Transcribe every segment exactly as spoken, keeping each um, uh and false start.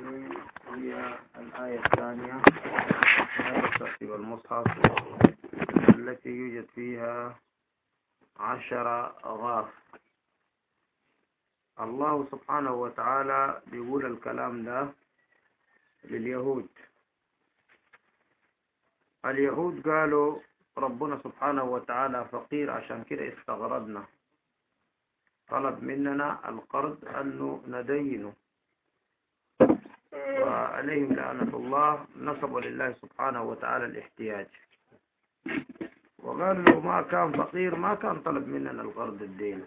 هي الآية الثانية من ترتيب المصحف التي يوجد فيها عشر أغاف. الله سبحانه وتعالى بيقول الكلام ده لليهود. اليهود قالوا ربنا سبحانه وتعالى فقير، عشان كده استغربنا، طلب مننا القرض أنه ندينه، وعليهم لعنة الله نصبوا لله سبحانه وتعالى الاحتياج، وقالوا لو ما كان فقير ما كان طلب مننا القرض الدين.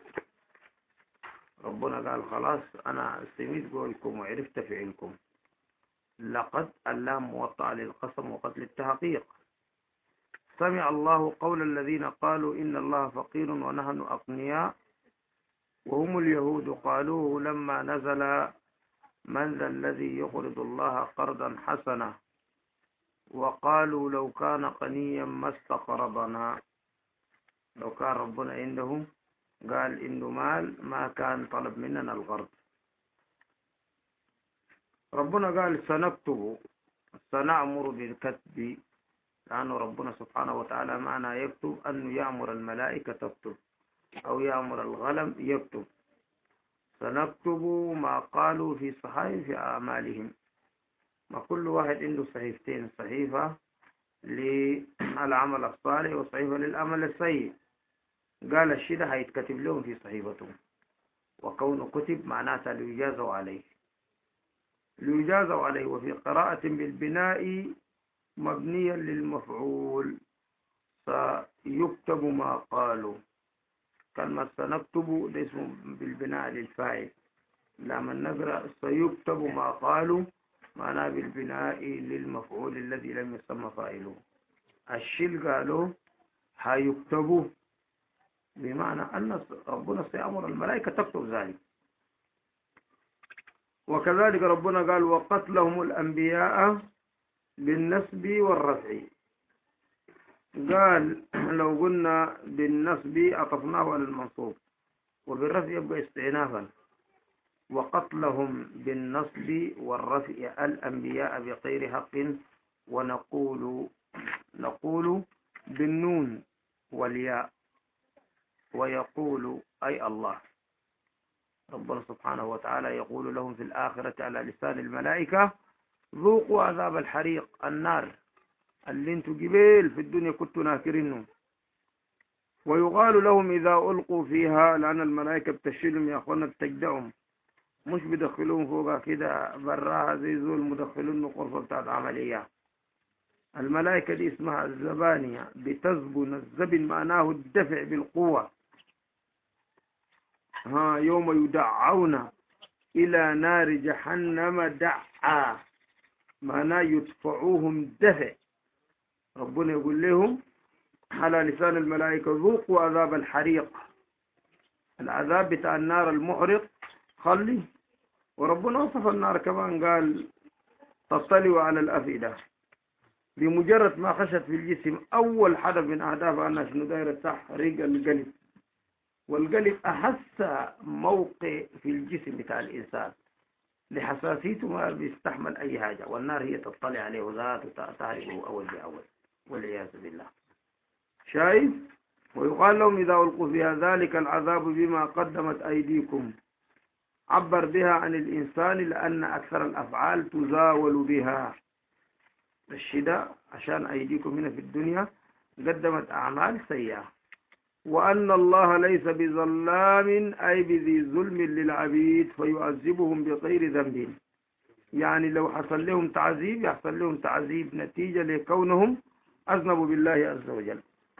ربنا قال خلاص أنا سميت قولكم وعرفت فعلكم. لقد اللام موطأ للقسم وقتل التحقيق. سمع الله قول الذين قالوا إن الله فقير ونحن أغنياء وهم اليهود قالوه لما نزل من ذا الذي يقرض الله قرضا حسنا وقالوا لو كان غنيا ما استقرضنا. لو كان ربنا عنده قال إنه مال ما كان طلب مننا القرض. ربنا قال سنكتب، سنأمر بالكتب، لأنه ربنا سبحانه وتعالى معنى يكتب أنه يأمر الملائكة تكتب أو يأمر القلم يكتب. سنكتب ما قالوا في صحائف أعمالهم. ما كل واحد عنده صحيفتين، صحيفة للعمل الصالح وصحيفة للعمل السيء. قال الشيء ده هيتكتب لهم في صحيفتهم، وكونه كتب معناتها ليجازوا عليه ليجازوا عليه. وفي قراءة بالبناء مبنيا للمفعول سيكتب ما قالوا. كلمة سنكتب ده اسمه بالبناء للفاعل، لما نقرأ سيكتب ما قالوا معناه بالبناء للمفعول الذي لم يسمى فاعله. الشيل قالوا هيكتبوا بمعنى أن ربنا سيأمر الملائكة تكتب ذلك. وكذلك ربنا قال وقتلهم الأنبياء بالنسب والرفع. قال لو قلنا بالنسب عطفناه على المنصوب وبالرفع يبقى استئنافا. وقتلهم بالنصب والرفع الأنبياء بغير حق، ونقول نقول بالنون والياء، ويقول أي الله. ربنا سبحانه وتعالى يقول لهم في الآخرة على لسان الملائكة ذوقوا عذاب الحريق، النار اللي انتوا جبال في الدنيا كنتوا ناكرينه. ويقال لهم إذا ألقوا فيها، لأن الملائكة بتشيلهم يا أخوانا بتجدعهم، مش بدخلون فوقها كده براها زي زول مدخلون غرفة بتاعت عملية. الملائكة دي اسمها الزبانية، بتزبن. الزبن معناه الدفع بالقوة. ها يوم يدعون إلى نار جهنم دعا، معناه يدفعوهم دفع. ربنا يقول لهم على لسان الملائكة ذوقوا عذاب الحريق، العذاب بتاع النار المحرق خلي. وربنا وصف النار كمان قال تطلع على الأفئدة. بمجرد ما خشت في الجسم أول حدث من أهدافها أنها شنو دايرة تحرق القلب، والقلب أحس موقع في الجسم بتاع الإنسان لحساسيته ما بيستحمل أي حاجة، والنار هي تطلع عليه وذاته تحرقه أول بأول والعياذ بالله. شايف؟ ويقال لهم إذا ألقوا فيها ذلك العذاب بما قدمت أيديكم. عبر بها عن الإنسان لأن أكثر الأفعال تزاول بها. الشداء عشان أيديكم هنا في الدنيا قدمت أعمال سيئة. وأن الله ليس بظلام أي بذي ظلم للعبيد فيعذبهم بغير ذنب. يعني لو حصل لهم تعذيب يحصل لهم تعذيب نتيجة لكونهم أذنبوا بالله عز وجل.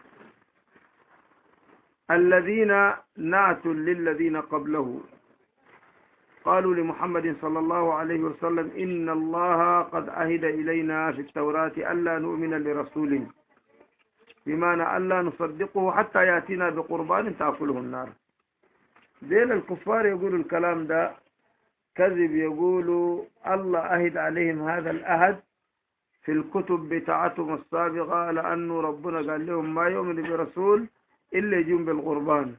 الذين نعت للذين قبله قالوا لمحمد صلى الله عليه وسلم إن الله قد عهد إلينا في التوراة ألا نؤمن لرسول، بمعنى ألا نصدقه حتى يأتينا بقربان تأكله النار. ذيل الكفار يقولوا الكلام ده كذب، يقولوا الله عهد عليهم هذا العهد في الكتب بتاعتهم السابقة، لأنه ربنا قال لهم ما يؤمن برسول إلا يجون بالقربان.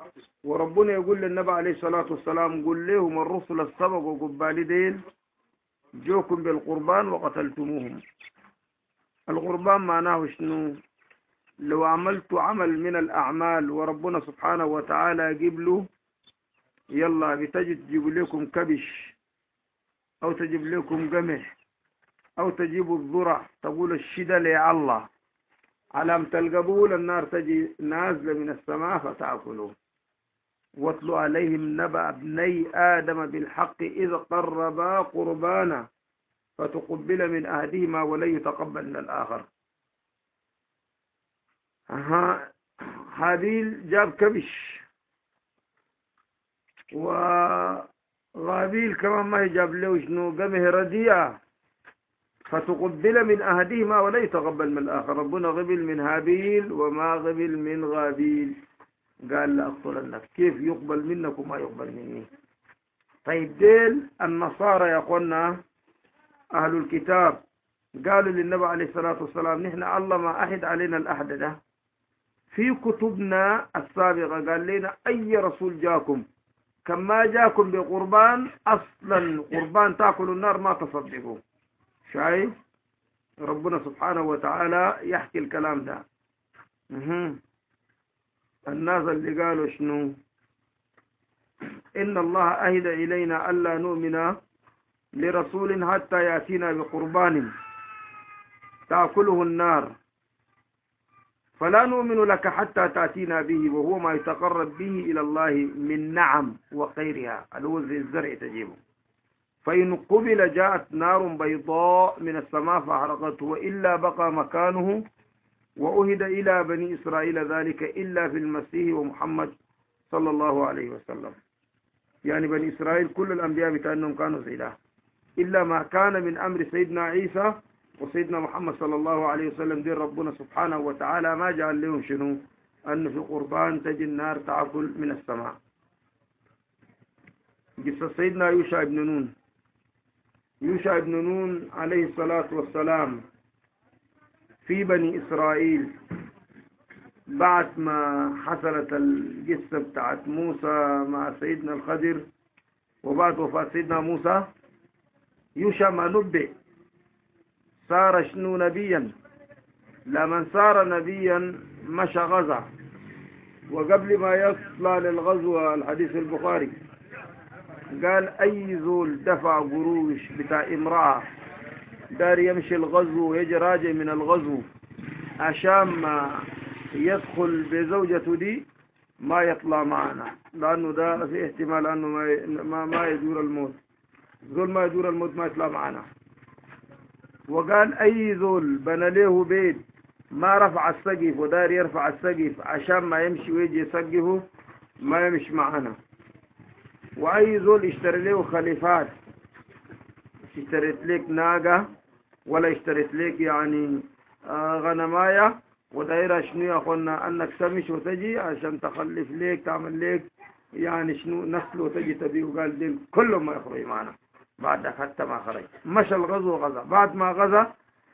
وربنا يقول للنبي عليه الصلاة والسلام قل لهم الرسل السبق وقبال دين جوكم بالقربان وقتلتموهم. القربان معناه شنو؟ لو عملت عمل من الأعمال وربنا سبحانه وتعالى يجيب له، يلا بتجد تجيب لكم كبش أو تجيب لكم قمح أو تجيب الذرة، تقول الشدة لي الله، على القبول النار تجي نازلة من السماء فتأكله. واتلو عليهم نبأ ابني آدم بالحق إذ قربا قربانا فتقبل من أحدهما ولن يتقبل من الآخر. ها هابيل جاب كبش، وغابيل كمان ما يجاب له شنو؟ قمه رديئة، فتقبل من أحدهما ولا يتقبل من الآخر. ربنا قبل من هابيل وما قبل من غابيل، قال لا أقتلنك. كيف يقبل منك وما يقبل مني؟ طيب ديل النصارى يا أخوانا أهل الكتاب قالوا للنبي عليه الصلاة والسلام نحن الله ما أحد علينا الأحد ده، في كتبنا السابقة قال لنا أي رسول جاكم كما جاكم بقربان أصلا قربان تأكل النار ما تصدقوا. شايف ربنا سبحانه وتعالى يحكي الكلام ده. مه. الناس اللي قالوا شنو؟ إن الله أهد إلينا ألا نؤمن لرسول حتى يأتينا بقربان تأكله النار، فلا نؤمن لك حتى تأتينا به وهو ما يتقرب به إلى الله من نعم وخيرها، الوز الزرع تجيبه. فإن قبل جاءت نار بيضاء من السماء فحرقته وإلا بقى مكانه، وأهد إلى بني إسرائيل ذلك إلا في المسيح ومحمد صلى الله عليه وسلم. يعني بني إسرائيل كل الأنبياء بتأنهم كانوا زيدا، إلا ما كان من أمر سيدنا عيسى وسيدنا محمد صلى الله عليه وسلم. دين ربنا سبحانه وتعالى ما جعل لهم شنو؟ أن في قربان تجي النار تأكل من السماء. قصة سيدنا يوشع بن نون. يوشع بن نون عليه الصلاة والسلام في بني إسرائيل بعد ما حصلت القصة بتاعت موسى مع سيدنا الخضر وبعد وفاة سيدنا موسى، يوشع ما نبئ صار شنو؟ نبيا. لمن صار نبيا مشى غزا، وقبل ما يطلع للغزوة الحديث البخاري قال أي زول دفع قروش بتاع امرأة دار يمشي الغزو ويجي راجع من الغزو عشان ما يدخل بزوجته دي ما يطلع معنا، لأنه ده في احتمال أنه ما ما يدور الموت. زول ما يدور الموت ما يطلع معنا. وقال أي زول بنى له بيت ما رفع السقف ودار يرفع السقف عشان ما يمشي ويجي يسقفه ما يمشي معنا. وأي زول اشتري له خليفات، اشتريت لك ناقة ولا اشتريت لك يعني آه غنماية ودايرة شنو يا أخوانا أنك سمش وتجي عشان تخلف لك تعمل لك يعني شنو نسل وتجي تبيه. وقال دين كلهم ما يخرج معنا. بعد حتى ما خرج مشى الغزو غزا. بعد ما غزا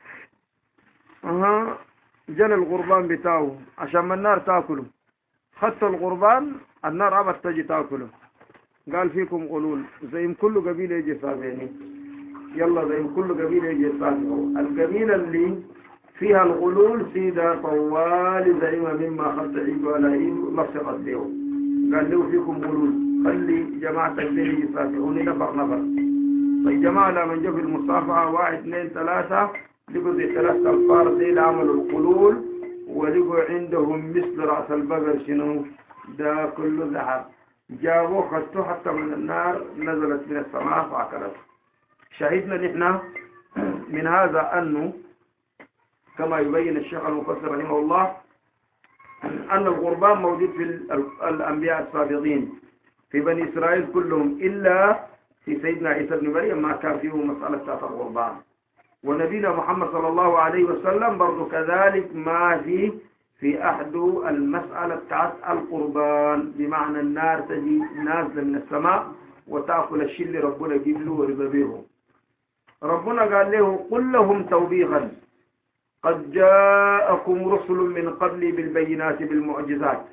اها جل القربان بتاعه عشان ما النار تاكله، خدت القربان النار عبت تجي تاكله. قال فيكم غلول زي كل قبيله يجي صابيني، يلا زي كل قبيله يجي صابيني. القبيله اللي فيها الغلول سيدة طوال زعيمة مما خط عيد ولا عيد لصقت له. قال له فيكم غلول خلي جماعة اللي يجي صابيني نفر نفر. طيب جماعة لما جاء في المصافحة واحد اثنين ثلاثة لقوا زي ثلاثة الفار زي عملوا القلول ولقوا عندهم مثل رأس البقر شنو ده كله ذهب. جابوه خدتوه حتى من النار نزلت من السماء فأكلته. شاهدنا نحن من هذا أنه كما يبين الشيخ المفسر رحمه الله أن القربان موجود في الأنبياء السابقين في بني إسرائيل كلهم، إلا في سيدنا عيسى بن مريم ما كان فيه مسألة تاثر القربان. ونبينا محمد صلى الله عليه وسلم برضو كذلك ما فيه في أحد المسألة بتاعت القربان، بمعنى النار تجي نازلة من السماء وتأكل الشيء اللي ربنا يجيب له ورزبيه. ربنا قال له قل لهم توبيخا قد جاءكم رسل من قبلي بالبينات بالمعجزات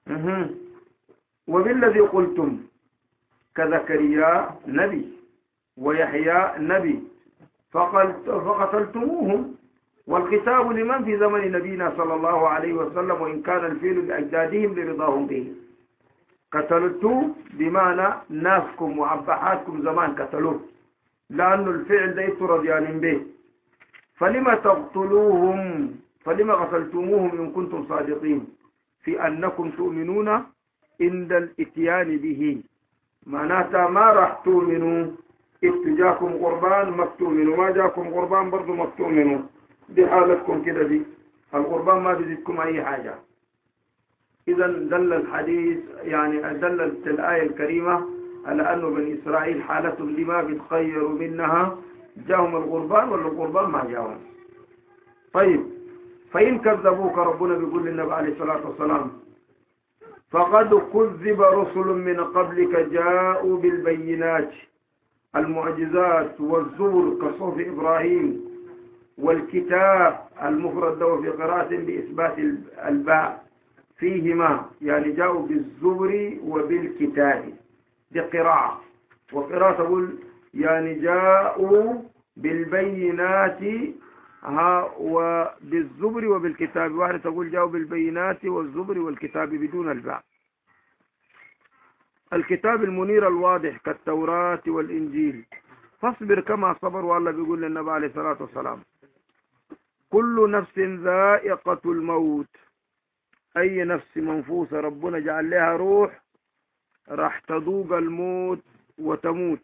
وبالذي قلتم كزكريا نبي ويحيى نبي فقتلتموهم، والخطاب لمن في زمن نبينا صلى الله عليه وسلم، وإن كان الفيل لأجدادهم لرضاهم به. قتلتوا بمعنى ناسكم وعبحاتكم زمان قتلوه، لأن الفعل ليس رضيان به. فلما تقتلوهم، فلما قتلتموهم إن كنتم صادقين في أنكم تؤمنون عند الاتيان به. معناتها ما راح تؤمنوا اتجاكم قربان ما تؤمنوا، ما جاكم قربان برضو ما تؤمنوا. دي حالتكم كده، دي القربان ما بيزيدكم أي حاجة. إذا دل الحديث يعني دلت الآية الكريمة على أنه بني إسرائيل حالتهم لما بيتخيروا منها، جاهم القربان ولا القربان ما جاهم. طيب فإن كذبوك، ربنا بيقول للنبي عليه الصلاة والسلام فقد كذب رسل من قبلك جاءوا بالبينات المعجزات والزبر كصحف إبراهيم والكتاب المفرد له في قراءة بإثبات الباء فيهما، يعني جاءوا بالزبر وبالكتاب، دي قراءة. وقراءة تقول يعني جاءوا بالبينات ها وبالزبر وبالكتاب، واحدة تقول جاءوا بالبينات والزبر والكتاب بدون الباء. الكتاب المنير الواضح كالتوراة والإنجيل. فاصبر كما صبر، والله بيقول للنبي عليه الصلاة والسلام كل نفس ذائقة الموت، أي نفس منفوسة ربنا جعل لها روح راح تذوق الموت وتموت.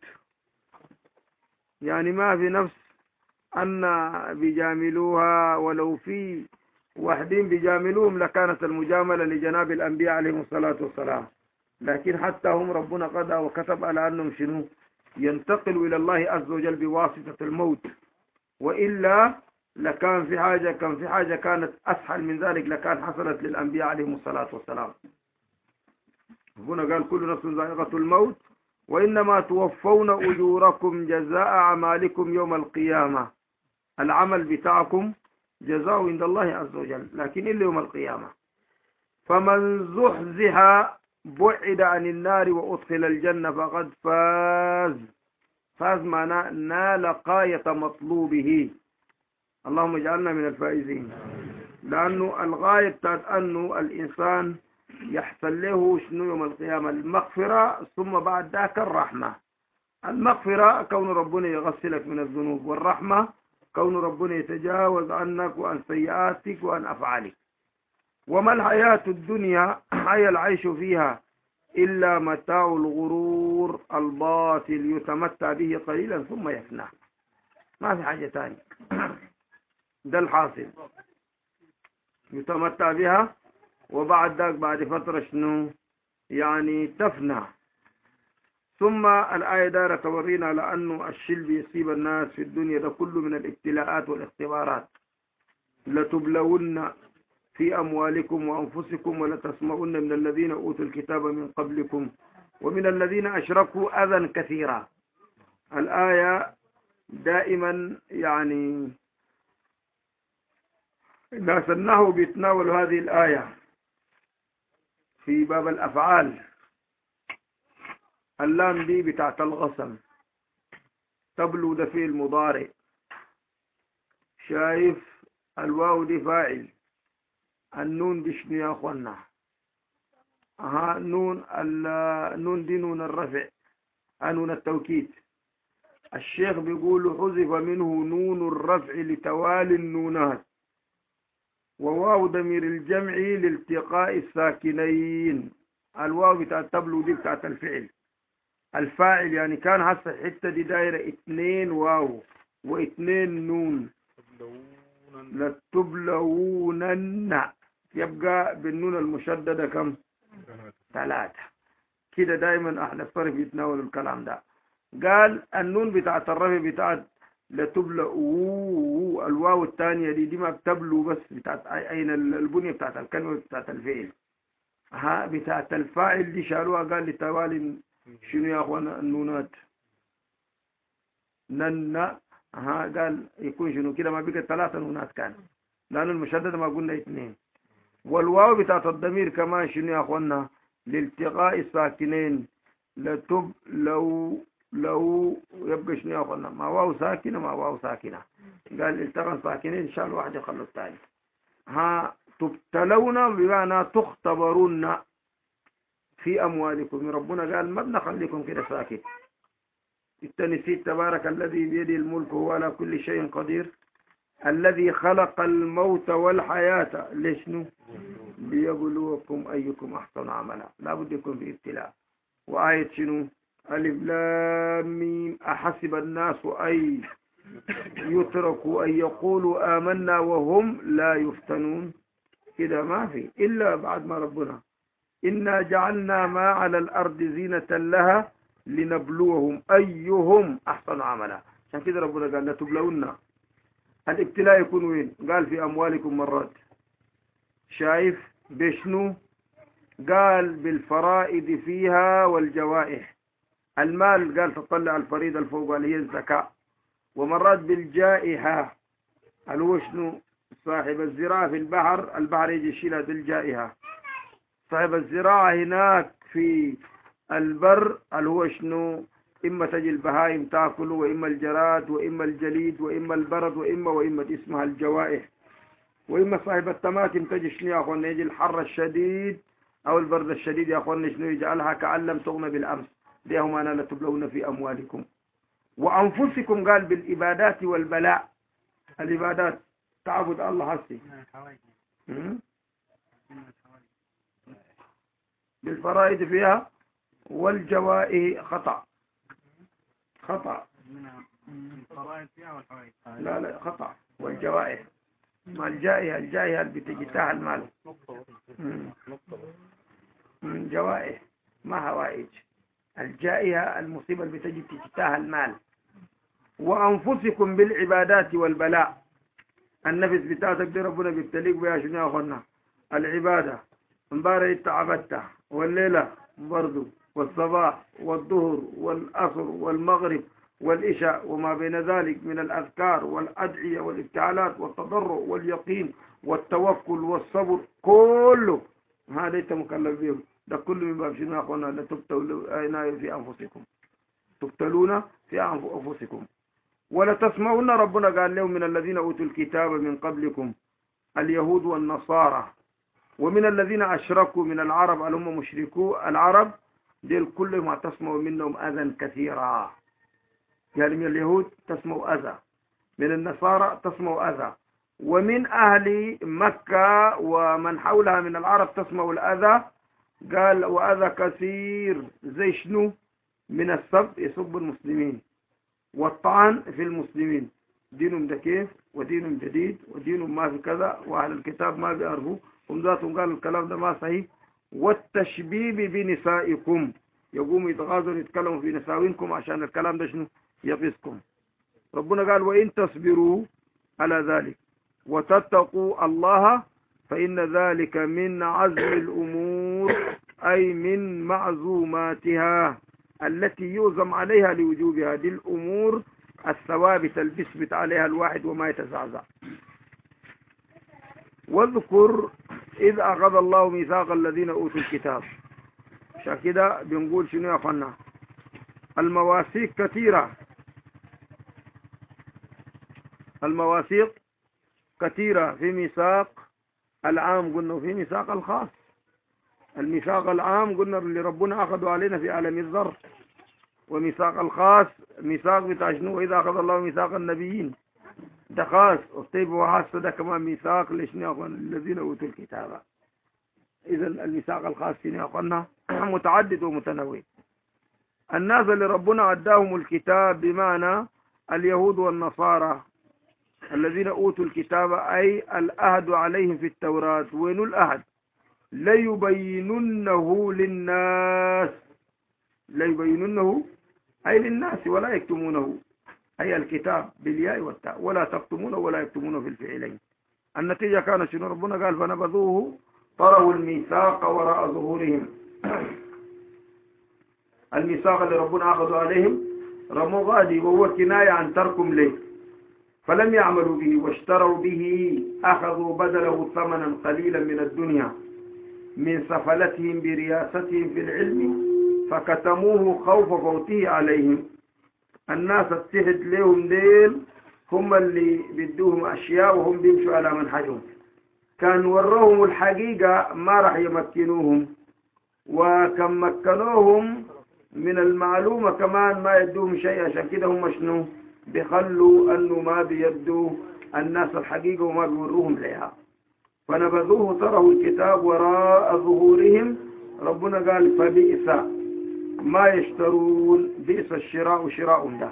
يعني ما في نفس أن بيجاملوها، ولو في واحدين بيجاملوهم لكانت المجاملة لجناب الأنبياء عليهم الصلاة والسلام، لكن حتى هم ربنا قضى وكتب على أنهم شنو ينتقلوا إلى الله عز وجل بواسطة الموت. وإلا لكان في حاجة كان في حاجة كانت أسهل من ذلك لكان حصلت للأنبياء عليهم الصلاة والسلام. هنا قال كل نفس ذائقة الموت وإنما توفون أجوركم جزاء أعمالكم يوم القيامة. العمل بتاعكم جزاء عند الله عز وجل، لكن إلا يوم القيامة. فمن زحزح بعد عن النار وأدخل الجنة فقد فاز. فاز معناه نال غاية مطلوبه. اللهم اجعلنا من الفائزين. لأنه الغاية بتاعت أنه الإنسان يحصل له شنو يوم القيامة؟ المغفرة، ثم بعد ذاك الرحمة. المغفرة كون ربنا يغسلك من الذنوب، والرحمة كون ربنا يتجاوز عنك وعن سيئاتك وعن أفعالك. وما الحياة الدنيا هي العيش فيها إلا متاع الغرور الباطل يتمتع به قليلا ثم يفنى. ما في حاجة تانية. ده الحاصل، يتمتع بها وبعد ذاك بعد فترة شنو يعني تفنى. ثم الآية دارة تورينا على أنه الشل بيصيب الناس في الدنيا ده كله من الابتلاءات والاختبارات. لتبلون في أموالكم وأنفسكم ولتسمعن من الذين أوتوا الكتاب من قبلكم ومن الذين أشركوا أذى كثيرا. الآية دائما يعني الناس النحو بيتناول هذه الآية في باب الأفعال. اللام دي بتاعت الغصن، تبلو ده في المضارع. شايف الواو دي فاعل، النون دي شنو يا أخوانا؟ ها نون النون دي نون الرفع، نون التوكيد. الشيخ بيقول حذف منه نون الرفع لتوالي النونات، وواو ضمير الجمع لالتقاء الساكنين. الواو بتاعت تبلو دي بتاعت الفعل، الفاعل يعني كان هسه الحته دي دايره اثنين واو واثنين نون. لتبلونن يبقى بالنون المشدده كم؟ ثلاثه. كده دايما اهل الصرف يتناولوا الكلام ده. قال النون بتاعت الرفع بتاعت لتبلو، الواو الثانيه دي دي ما بتبلو بس بتاعت اين البنيه بتاعت الكلمه بتاعت الفعل. ها بتاعت الفاعل دي شالوها، قال لتوالي شنو يا اخوانا النونات؟ نن. ها قال يكون شنو كده؟ ما بقى ثلاثه نونات كان، لان المشدده ما قلنا اثنين. والواو بتاعت الضمير كمان شنو يا اخوانا؟ لالتقاء الساكنين. لتب لو لو يبقى شنو يا أخوانا ما واو ساكنة ما واو ساكنة قال التقى ساكنين إن شاء الله واحد يخلص الثاني. ها تبتلون بمعنى تختبرون في أموالكم. ربنا قال ما بنخليكم كده ساكت. التنسيت تبارك الذي بيده الملك وهو على كل شيء قدير الذي خلق الموت والحياة لشنو ليبلوكم أيكم أحسن عملا. لا بد يكون في ابتلاء. وآية شنو ألف لام ميم أحسب الناس أي يتركوا أن يقولوا آمنا وهم لا يفتنون. كده ما في إلا بعد ما ربنا إنا جعلنا ما على الأرض زينة لها لنبلوهم أيهم أحسن عملا. عشان كده ربنا قال لتبلون. الابتلاء يكون وين؟ قال في أموالكم مرات. شايف بشنو؟ قال بالفرائض فيها والجوائح. المال قال تطلع الفريضة الفوق اللي هي الزكاة. ومرات بالجائحة اللي هو شنو؟ صاحب الزراعة في البحر البحر يجي يشيلها بالجائحة. صاحب الزراعة هناك في البر اللي هو شنو؟ إما تجي البهائم تأكل وإما الجراد وإما الجليد وإما البرد وإما وإما اسمها الجوائح. وإما صاحب الطماطم تجي شنو يا أخوانا يجي الحر الشديد أو البرد الشديد يا أخوانا شنو يجعلها كأن لم تغنى بالأمس. ليهم أنا لتبلون في أموالكم وأنفسكم. قال بالإبادات والبلاء. الإبادات تعبد الله حسي بالفرائض فيها والجوائح خطأ خطأ لا لا خطأ. والجوائح ما الجائحة الجائحة اللي بتجتاح المال من جوائح ما هوائج. الجائحة المصيبة اللي بتجي تجتاح المال. وأنفسكم بالعبادات والبلاء. النفس بتاعتك دي ربنا بيبتليك بها شنو يا أخوانا العبادة. امبارح انت عبدت والليلة برضو والصباح والظهر والعصر والمغرب والعشاء وما بين ذلك من الأذكار والأدعية والابتعالات والتضرع واليقين والتوكل والصبر كله هذا انت مكلف به. ده كله من باب شنو يا أخوانا لتبتلون في أنفسكم تبتلون في أنفسكم. ولا تسمعون ربنا قال لهم من الذين أوتوا الكتاب من قبلكم اليهود والنصارى ومن الذين أشركوا من العرب اللي هم مشركوا العرب ديل كل ما تسمعوا منهم أذى كثيرا. يعني من اليهود تسمعوا أذى من النصارى تسمعوا أذى ومن أهل مكة ومن حولها من العرب تسمعوا الأذى. قال وأذى كثير زي شنو من السب يسب المسلمين والطعن في المسلمين. دينهم ده كيف ودينهم جديد ودينهم ما في كذا وأهل الكتاب ما بيعرفوا هم ذاتهم قالوا الكلام ده ما صحيح. والتشبيب بنسائكم يقوموا يتغاظوا يتكلموا في نساوينكم عشان الكلام ده شنو يقصكم. ربنا قال وإن تصبروا على ذلك وتتقوا الله فإن ذلك من عزم الأمور أي من معزوماتها التي يوزم عليها لوجوبها. دي الأمور الثوابت اللي بيثبت عليها الواحد وما يتزعزع. واذكر إذ أخذ الله ميثاق الذين أوتوا الكتاب. عشان كده بنقول شنو يا أخوانا المواثيق كثيرة. المواثيق كثيرة في ميثاق العام قلنا وفي ميثاق الخاص. الميثاق العام قلنا اللي ربنا أخذوا علينا في عالم الذر. وميثاق الخاص ميثاق بتاع شنو إذا أخذ الله ميثاق النبيين ده خاص. والطيب وحاسة ده كمان ميثاق لشنو الذين أوتوا الكتاب. إذا الميثاق الخاص شنو يا أخوانا متعدد ومتنوع. الناس اللي ربنا أداهم الكتاب بمعنى اليهود والنصارى الذين أوتوا الكتاب أي الأهد عليهم في التوراة. وين الأهد؟ ليبيننه للناس. ليبيننه أي للناس ولا يكتمونه أي الكتاب بالياء والتاء ولا تكتمونه ولا يكتمونه في الفعلين. النتيجة كان شنو ربنا قال فنبذوه طروا الميثاق وراء ظهورهم. الميثاق اللي ربنا أخذوا عليهم رموا غادي وهو كناية عن تركم له فلم يعملوا به واشتروا به أخذوا بدله ثمنا قليلا من الدنيا من سفلتهم برياستهم في العلم فكتموه خوف فوته عليهم. الناس اتحد لهم ديل هم اللي بدوهم أشياء وهم بيمشوا على منهجهم. كان وروهم الحقيقة ما راح يمكنوهم، وكم مكنوهم من المعلومة كمان ما يدوهم شيء. عشان كده هم شنو بيخلوا أنه ما بيدوا الناس الحقيقة وما بيوروهم لها، فنبذوه تروا الكتاب وراء ظهورهم. ربنا قال فبئس ما يشترون، بئس الشراء شراء ده.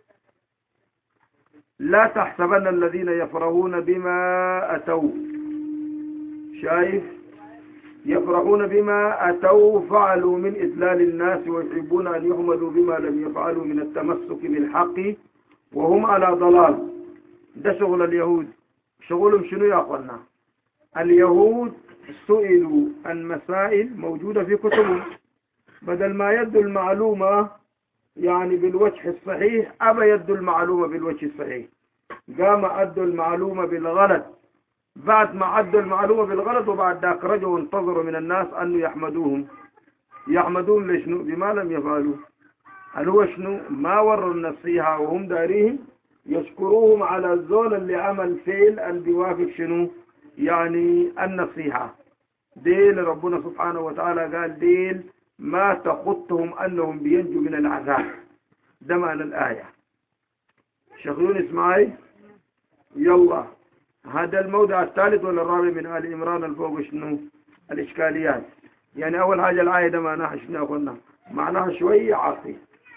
لا تحسبن الذين يفرحون بما أتوا، شايف، يفرحون بما أتوا فعلوا من إذلال الناس ويحبون أن يحمدوا بما لم يفعلوا من التمسك بالحق وهم على ضلال. ده شغل اليهود. شغلهم شنو يا أخوانا؟ اليهود سئلوا عن مسائل موجودة في كتبهم، بدل ما يدوا المعلومة يعني بالوجه الصحيح أبى يدوا المعلومة بالوجه الصحيح، قام أدوا المعلومة بالغلط. بعد ما أدوا المعلومة بالغلط وبعد ذاك رجعوا وانتظروا من الناس أنه يحمدوهم. يحمدون لشنو؟ بما لم يفعلوا. هل هو شنو؟ ما وروا النصيحة وهم داريهم، يشكروهم على الزول اللي عمل فعل اللي بيوافق شنو؟ يعني النصيحة. ديل ربنا سبحانه وتعالى قال ديل ما تخطهم أنهم بينجوا من العذاب. ده معنى الآية. شغلون اسمعي. يلا هذا الموضع الثالث ولا الرابع من آل عمران الفوق شنو؟ الإشكاليات. يعني أول حاجة الآية ده معناها شنو قلنا؟ معناها شوية عاصي،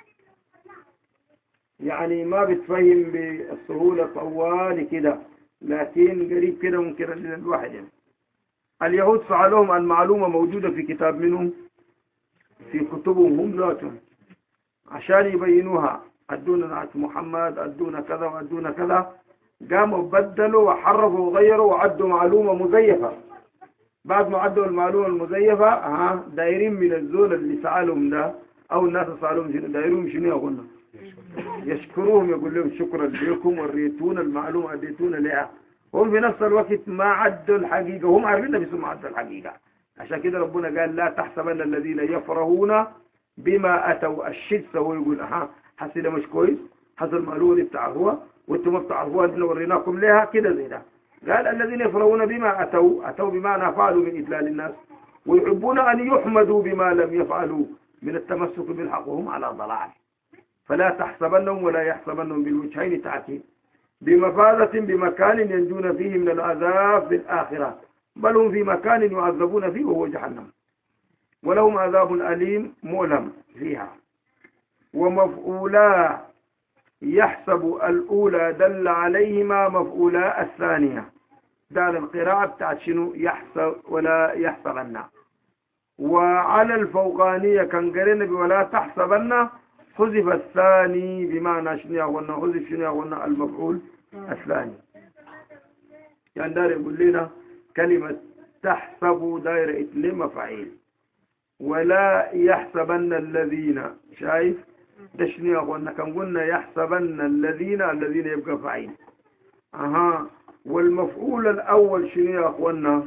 يعني ما بتفهم بالسهولة طوال كده، لكن قريب كده ممكن الواحد يعني. اليهود سألوهم عن معلومة موجودة في كتاب منهم في كتبهم هم ذاتهم عشان يبينوها، أدونا نعت محمد، أدونا كذا وأدونا كذا. قاموا بدلوا وحرفوا وغيروا وعدوا معلومة مزيفة. بعد ما عدوا المعلومة المزيفة ها دايرين من الزول اللي سألهم ده أو الناس سألهم شنو دايرهم شنو يقولنا؟ يشكروهم، يقول لهم شكرا لكم وريتونا المعلومة أديتونا لها. هم في نفس الوقت ما عدوا الحقيقة، هم عارفين بس ما عدوا الحقيقة. عشان كده ربنا قال لا تحسبن الذين يفرحون بما أتوا. الشد سوى يقول أها حسنا مش كويس، حصل المعلومة اللي بتعرفوها وانتم ما بتعرفوها احنا وريناكم لها كده زي ده. قال الذين يفرحون بما أتوا، أتوا بمعنى فعلوا من إدلال الناس، ويحبون أن يحمدوا بما لم يفعلوا من التمسك بالحق وهم على ضلال. فلا تحسبنهم ولا يحسبنهم بالوجهين تأكيد بمفازة بمكان ينجون فيه من العذاب في الآخرة، بل هم في مكان يعذبون فيه وهو جهنم، ولهم عذاب أليم مؤلم فيها. ومفعولا يحسب الأولى دل عليهما مفعولا الثانية. ده القراءة بتاعت شنو؟ يحسب ولا يحسبن. وعلى الفوقانية كان قرينا ولا تحسبن حذف الثاني بمعنى شنو يقولنا؟ حذف شنو يقولنا؟ المفعول الثاني. يعني داير يقول لنا كلمة تحسب دايرة لما فعيل، ولا يحسبن الذين، شايف ده شنو يقولنا؟ كان قلنا يحسبن الذين، الذين يبقى فعيل. اها والمفعول الأول شنو يقولنا؟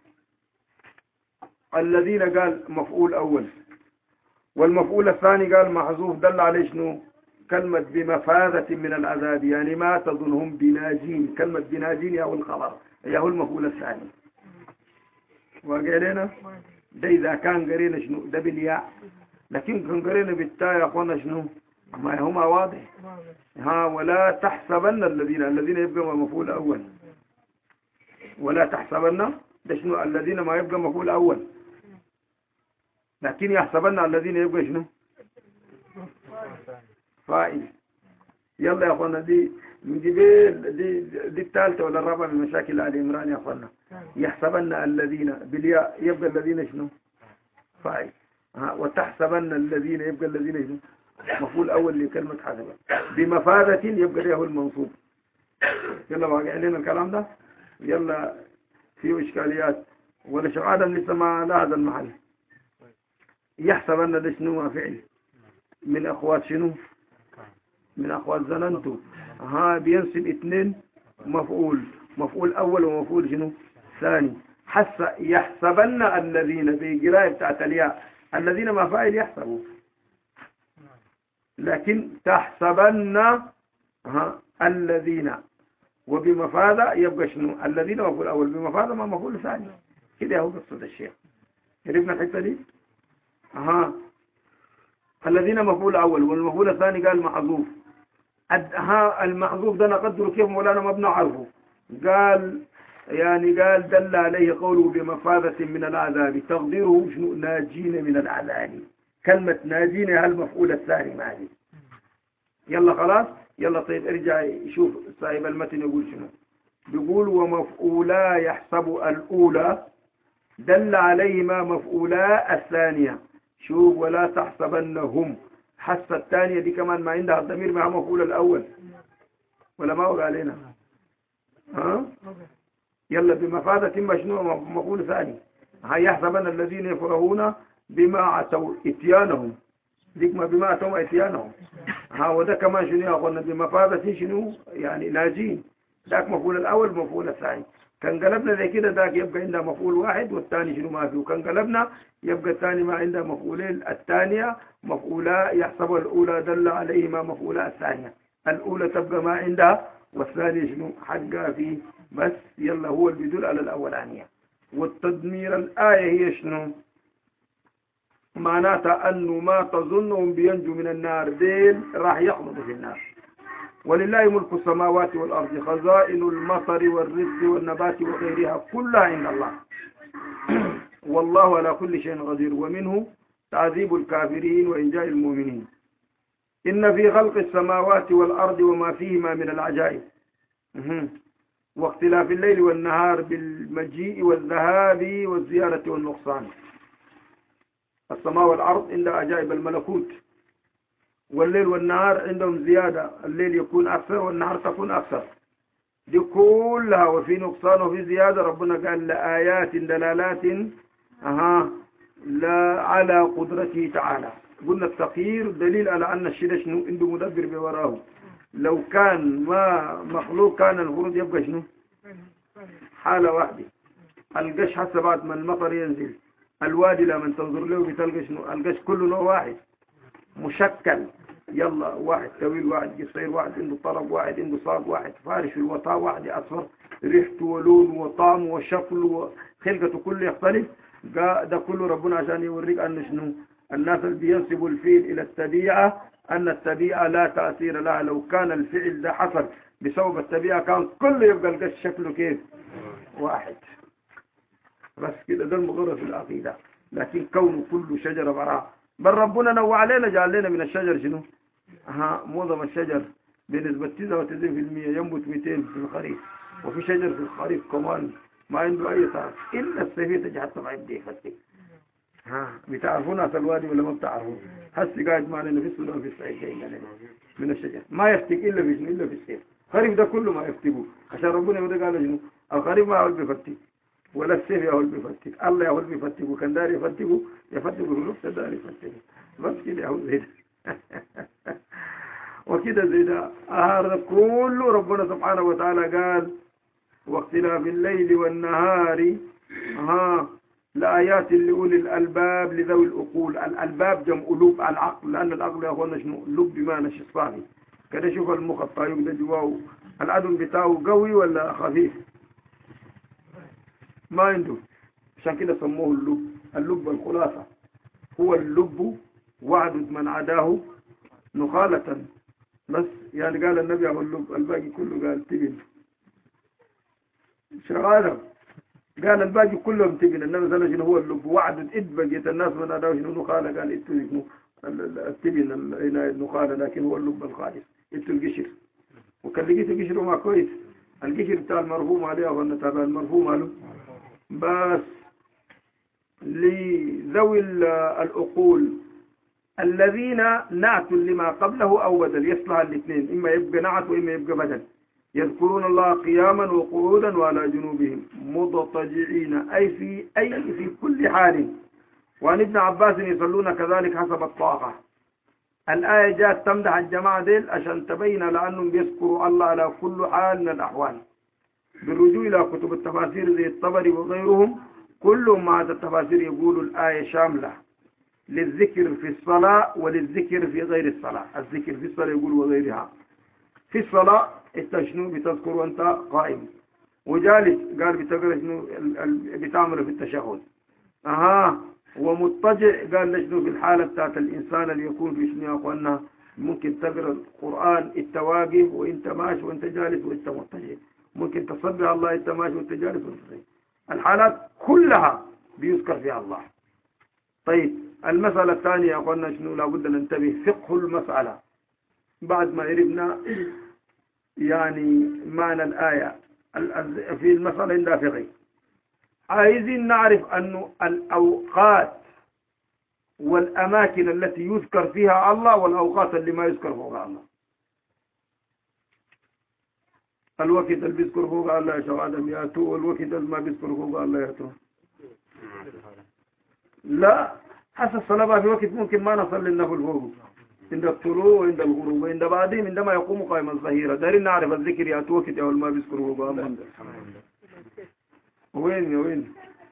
الذين قال مفعول أول، والمفعول الثاني قال محذوف دل عليه شنو؟ كلمة بمفاذة من العذاب، يعني ما تظنهم بناجين. كلمة بناجين يا هو الخبر يا هو المفعول الثاني. وقالنا ده إذا كان قرينا شنو؟ ده بالياء، لكن كان قرينا بالتاء يا أخوانا شنو؟ ما هما واضح. ها ولا تحسبن الذين، الذين يبقى مفعول أول. ولا تحسبن ده شنو؟ الذين ما يبقى مفعول أول، لكن يحسبن الذين يبقى شنو؟ فائل. يلا يا أخوانا دي نجيب دي دي الثالثة ولا الرابعة من مشاكل آل عمران يا أخوانا. يحسبن الذين بالياء يبقى الذين شنو؟ فائل. ها وتحسبن الذين يبقى الذين شنو؟ مفعول أول لكلمة حسب. بمفادة يبقى له المنصوب. يلا واقع لنا الكلام ده. يلا فيه إشكاليات ولا شغادا لسه ما لا هذا المحل. يحسبن ده شنو؟ فعل من أخوات شنو؟ من أخوات ظننتوا. ها بينسب اثنين مفعول، مفعول أول ومفعول شنو؟ ثاني. حس يحسبن الذين بقراءة بتاعت الياء، الذين ما فاعل يحسبوا. لكن تحسبن ها الذين وبمفادة يبقى شنو الذين مفعول أول بمفادة ما مفعول ثاني كده هو قصة الشيخ عرفنا الحتة دي ها الذين مفعول أول والمفعول الثاني قال محذوف ها المحذوف ده نقدره كيف مولانا ما بنعرفه قال يعني قال دل عليه قوله بمفادة من العذاب تقديره شنو ناجين من العذاب كلمة ناجين المفعول الثاني معي يلا خلاص يلا طيب ارجع شوف صاحب المتن يقول شنو بيقول ومفعولا يحسب الأولى دل عليهما مفعولا الثانية شوف ولا تحسبنهم حس الثانية دي كمان ما عندها الضمير مع مفعول الأول ولا ما هو علينا ها يلا بمفادة مشنوع مفعول ثاني هيحسبن الذين يفرحون بما عتوا اتيانهم ديك ما بما عتوا اتيانهم ها وده كمان شنو يا اخوانا بمفادة شنو يعني ناجين ذاك مفعول الأول مفعول الثاني كان قلبنا زي كده ذاك يبقى عنده مفعول واحد والثاني شنو ما فيه وكان قلبنا يبقى الثاني ما عنده مفعولين الثانية مفعولا يحسب الأولى دل عليهما مفعولا الثانية الأولى تبقى ما عندها والثاني شنو حقها فيه بس يلا هو اللي بيدل على الأولانية والتدمير الآية هي شنو معناتها أنه ما تظنهم بينجوا من النار ديل راح يخلطوا في النار ولله ملك السماوات والأرض خزائن المطر والرزق والنبات وغيرها كلها عند الله والله على كل شيء قدير ومنه تعذيب الكافرين وإنجاء المؤمنين إن في خلق السماوات والأرض وما فيهما من العجائب واختلاف الليل والنهار بالمجيء والذهاب والزيارة والنقصان السماء والأرض عند عجائب الملكوت والليل والنهار عندهم زيادة الليل يكون أكثر والنهار تكون أكثر دي كلها وفي نقصان وفي زيادة ربنا قال لآيات دلالات أها لا على قدرته تعالى قلنا التغيير دليل على أن الشيء شنو عنده مدبر بوراه لو كان ما مخلوق كان المفروض يبقى شنو حالة واحدة القش حتى بعد ما المطر ينزل الوادي لما تنظر له بتلقى شنو القش كله نوع واحد مشكل يلا واحد طويل واحد قصير واحد عنده طرف واحد عنده صاق واحد فارش في الوطاء واحد أصفر ريحته ولونه وطعمه وشكله وخلقته كله يختلف ده كله ربنا عشان يوريك أن شنو الناس اللي بينسبوا الفيل إلى التبيعة أن التبيعة لا تأثير لها لو كان الفعل ده حصل بسبب التبيعة كان كله يبقى القش شكله كيف واحد بس كده ده المغرب في العقيدة لكن كونه كله شجرة براء بل ربنا نوع علينا جعل لنا من الشجر شنو ها معظم الشجر بنسبة تسعة وتسعين بالمئة ينبت مئتين في الخريف وفي شجر في الخريف كمان ما عنده أي طرف إلا السفيه تجي حتى ما يبدي يفتك ها بتعرفون هذا الوادي ولا ما بتعرفون هسه قاعد معنا في السودان في الصعيد جايين من الشجر ما يفتك إلا في شنو إلا في السيف الخريف ده كله ما يفتكوا عشان ربنا يقول قال شنو الخريف ما هو بيفتك ولا السيف يهول بيفتك الله يهول بيفتك وكان دار يفتكوا يفتكوا في نفس دار يفتكوا بس كده يهول زي ده وكده زي ده هذا كله ربنا سبحانه وتعالى قال واختلاف الليل والنهار ها لآيات لأولي الألباب لذوي العقول الألباب جمع لب العقل لأن العقل يا أخوانا شنو لب بمعنى شصفاني كده شوف المخ الطايق ده جواه العدم بتاعه قوي ولا خفيف ما عنده عشان كده سموه اللب اللب الخلاصة هو اللب وعد من عداه نخالة بس يعني قال النبي هو اللب الباقي كله قال تبن شغالة قال الباقي كلهم تبن النبي صلى الله عليه وسلم هو اللب وعد إد بقيت الناس من عداه شنو نخالة قال إتو التبن النخالة لكن هو اللب الخالص إتو القشر وكان لقيت القشر ما كويس القشر بتاع المرفوم عليه وأن تابع المرفوم عليه بس لذوي العقول الذين نعت لما قبله أو بدل يصلح الاثنين إما يبقى نعت وإما يبقى بدل يذكرون الله قياما وقعودا وعلى جنوبهم مضطجعين أي في أي في كل حال وعن ابن عباس يصلون كذلك حسب الطاقة الآية جاءت تمدح الجماعة ديل عشان تبين لأنهم بيذكروا الله على كل حال من الأحوال بالرجوع إلى كتب التفاسير زي الطبري وغيرهم كلهم مع التفاسير يقولوا الآية شاملة للذكر في الصلاة وللذكر في غير الصلاة. الذكر في الصلاة يقول وغيرها. في الصلاة انت شنو بتذكر وانت قائم وجالس، قال بتقرأ شنو بتعمل في التشهد. اها ومضطجع قال لشنو في الحالة بتاعت الإنسان اللي يكون في شنو يا أخوانا ممكن تقرأ القرآن انت واقف وانت ماشي وانت جالس وانت مضطجع، ممكن تصبح الله انت ماشي وانت جالس وانت مضطجع، الحالات كلها بيذكر فيها الله. طيب المسألة الثانية يا أخوانا شنو لابد ننتبه فقه المسألة بعد ما عرفنا يعني معنى الآية في المسألة عندها فقه. عايزين نعرف أنه الأوقات والأماكن التي يذكر فيها الله والأوقات اللي ما يذكر فوق الله. الوقت اللي بيذكر فوق الله يا شباب ياتوا، والوقت اللي ما بيذكر فوق الله ياتوا. لا حسب الصلاة في وقت ممكن ما نصل للنفل فوق، عند الطلوع وعند الغروب وعند بعدين عندما يقوم قائم الظهيرة. دارين نعرف الذكر ياتوا وقت أو ما بيذكر فوق الله. وين وين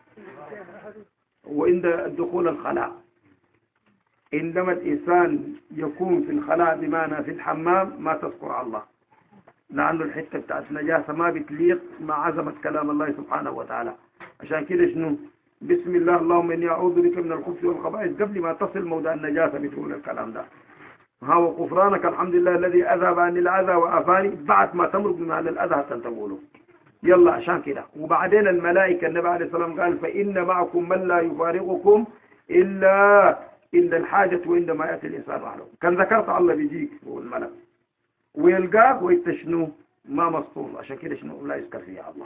وعند الدخول الخلاء، عندما الإنسان يكون في الخلاء بمعنى في الحمام ما تذكر الله، لأنه الحتة بتاعت النجاسة ما بتليق مع عظمة كلام الله سبحانه وتعالى. عشان كده شنو بسم الله اللهم إني أعوذ بك من الخبث والخبائث قبل ما تصل موضع النجاسة بتقول الكلام ده. ها وغفرانك الحمد لله الذي أذهب عن الأذى وأفاني بعد ما تمرق من على الأذى حتى تقوله. يلا عشان كده. وبعدين الملائكة النبي عليه الصلاة والسلام قال فإن معكم من لا يفارقكم إلا إلا الحاجة وعندما يأتي الإنسان معه. كان ذكرت الله بيجيك هو الملك ويلقاك ويتشنو ما مسطول. عشان كده شنو لا يذكر فيها الله.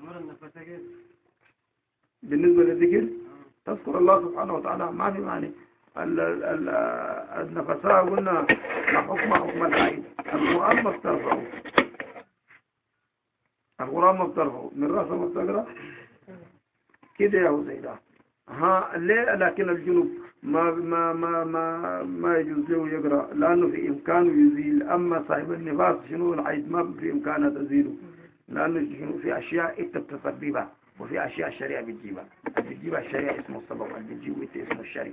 بالنسبة للذكر تذكر الله سبحانه وتعالى ما في معنى. النفساء قلنا حكم حكم الحائد. القرآن ما بترفعه، القرآن ما بترفعه من رأسه ما بتقرأ كده يا هو زي ده. ها ليه؟ لكن الجنوب ما ما ما ما ما يجوز له يقرأ لأنه في إمكانه يزيل. أما صاحب النفاس شنو العيد ما في إمكانه تزيله، لأنه شنو في أشياء أنت بتسببها وفي أشياء الشريعة بتجيبها. بتجيبها الشريعة اسمه السبب اللي بتجيبه أنت اسمه الشريعة.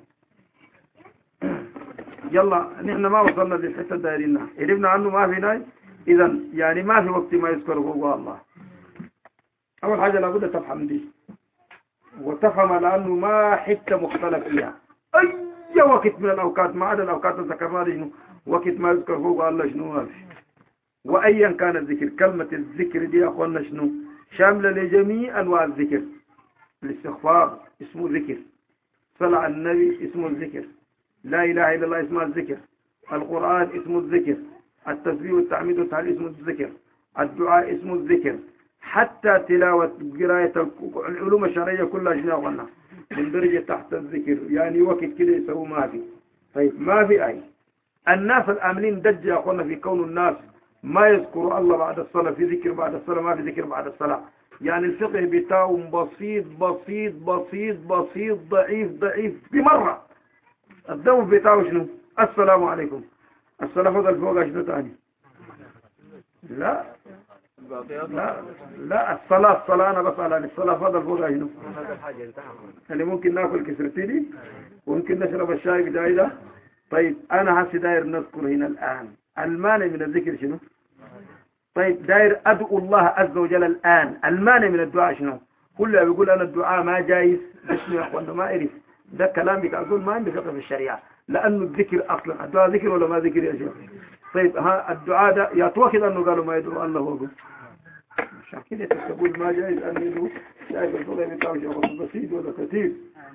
يلا نحن ما وصلنا للحتة دايرينها، عرفنا عنه ما في ناي. إذا يعني ما في وقت ما يذكر هو الله. أول حاجة لابد تفهم دي وتفهم لأنه ما حتة مختلف فيها. أي وقت من الأوقات ما عدا الأوقات اللي ذكرناها شنو وقت ما يذكر فوق الله شنو ما في. وأيا كان الذكر، كلمة الذكر دي يا أخوانا شنو شاملة لجميع أنواع الذكر. الاستغفار اسمه ذكر، صلاة على النبي اسمه الذكر، لا إله إلا الله اسمه الذكر، القرآن اسمه الذكر، التسبيح والتحميد والتهليل اسمه الذكر، الدعاء اسمه الذكر، حتى تلاوة قراءة العلوم الشرعية كلها شنو يا أخوانا من درجة تحت الذكر. يعني وقت كده يسووا ما في. طيب ما في أي الناس الآمنين دج يا أخوانا في كون الناس ما يذكروا الله بعد الصلاة، في ذكر بعد الصلاة ما في ذكر بعد الصلاة. يعني الفقه بتاعهم بسيط بسيط بسيط بسيط ضعيف ضعيف بمرة. الدم بتاعه شنو السلام عليكم، الصلاة فضل فوق شنو تاني؟ لا لا لا الصلاة الصلاة أنا بسأل عن الصلاة فضل فوق شنو؟ يعني ممكن ناكل كسرتيني وممكن نشرب الشاي بتاعي ده. طيب أنا هسي داير نذكر هنا الآن المانع من الذكر شنو؟ طيب داير أدعو الله عز وجل الآن، المانع من الدعاء شنو؟ كله بيقول أنا الدعاء ما جايز. اسمه يا أخوانا ما أعرف ده كلام بك أقول ما عندي فقه في الشريعة، لأنه الذكر أصلا الدعاء ذكر ولا ما ذكر يا شيخ؟ طيب ها الدعاء ده يتوكد أنه قالوا ما يدعو الله هو عشان كده تقول ما جايز أن يدعو. شايف الفقه بتاعه شيخ بسيط ولا كثير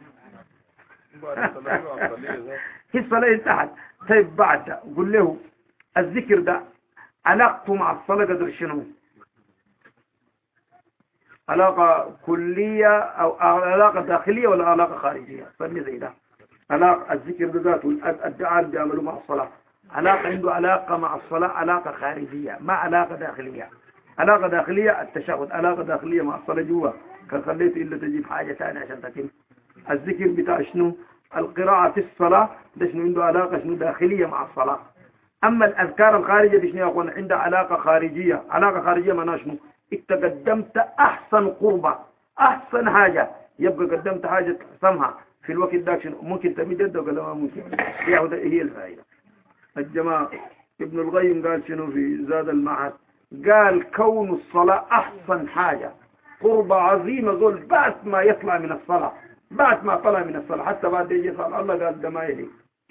في الصلاة انتهت. طيب بعد قل له الذكر ده علاقته مع الصلاة قدر شنو؟ علاقة كلية أو علاقة داخلية ولا علاقة خارجية؟ فهمني زي ده. علاقة الذكر بذاته الدعاء اللي بيعملوا مع الصلاة علاقة عنده علاقة مع الصلاة علاقة خارجية ما علاقة داخلية. علاقة داخلية التشهد، علاقة داخلية مع الصلاة جوا كان خليته إلا تجيب حاجة ثانية عشان تتم. الذكر بتاع شنو؟ القراءة في الصلاة ده شنو عنده علاقة شنو داخلية مع الصلاة. أما الأذكار الخارجية دي شنو يكون عندها علاقة خارجية. علاقة خارجية معناها شنو؟ انت قدمت أحسن قربة أحسن حاجة، يبقى قدمت حاجة سمها في الوقت ذاك شنو ممكن تمدد ولا ما ممكن؟ ياخذ هي الفائدة. الجماعة ابن القيم قال شنو في زاد المعاد؟ قال كون الصلاة أحسن حاجة، قربة عظيمة ذول بعد ما يطلع من الصلاة، بعد ما طلع من الصلاة حتى بعد يجي يسأل الله قال ده ما يلي.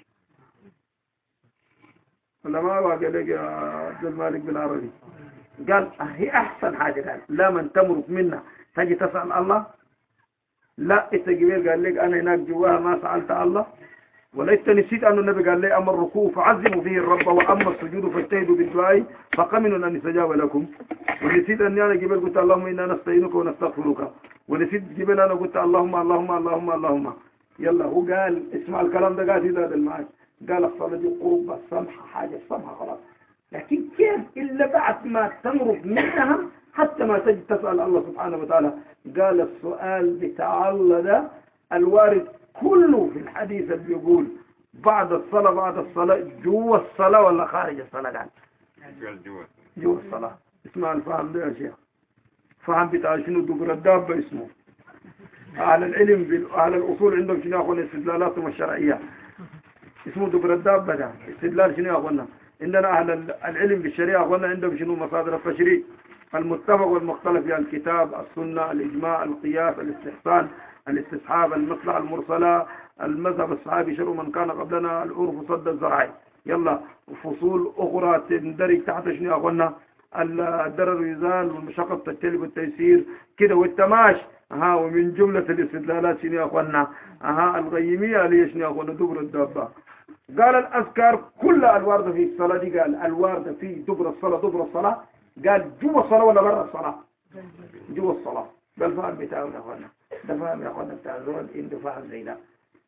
ولا ما واقع لك يا عبد المالك بالعربي؟ قال هي أحسن حاجة. قال لا من تمرق منا تجي تسأل الله، لا انت جبير قال لك أنا هناك جواها ما سألت الله، ولا انت نسيت أن النبي قال لي أما الركوع فعزموا فيه الرب وأما السجود فاجتهدوا بالدعاء فقمنوا أن يستجاب لكم، ونسيت أني أنا جبير قلت اللهم إنا نستعينك ونستغفرك، ونسيت جبير أنا قلت اللهم اللهم اللهم اللهم. يلا هو قال اسمع الكلام ده، قال في زاد المعاد قال الصلاة دي قربة سمحة، حاجة سمحة خلاص، لكن كيف إلا بعد ما تمرق منها حتى ما تجي تسأل الله سبحانه وتعالى. قال السؤال بتاع الله ده الوارد كله في الحديث اللي بيقول بعد الصلاة بعد الصلاة جوا الصلاة ولا خارج الصلاة؟ قال جوا الصلاة. اسمع الفهم ده يا شيخ، فهم بتاع شنو دبر الدابة اسمه. أهل العلم أهل الأصول عندهم شنو يأخذون استدلالاتهم الشرعية، اسمه دبر الدابة ده استدلال شنو يأخذنا. عندنا أهل العلم بالشريعة أخذنا عندهم شنو مصادر التشريع المتفق والمختلف في الكتاب السنة الإجماع القياس الاستحسان الاستصحاب المصلحة المرسلة المذهب الصحابي شر من كان قبلنا العرف صد الزرعي. يلا فصول أخرى تندرج تحت شنو يا أخوانا الضرر يزال والمشقة تجتلب والتيسير كده والتماش. ها ومن جملة الاستدلالات شنو يا أخوانا ها الغيمية اللي شنو يا أخوانا دبر الدابة. قال الأذكار كلها الواردة في الصلاة دي، قال الواردة في دبر الصلاة دبر الصلاة، قال جوا الصلاة ولا برا الصلاة؟ جوا الصلاة. ده الفهم بتاعه يا أخوانا، ده فهم يا أخوانا بتاع زول عنده فهم زي ده.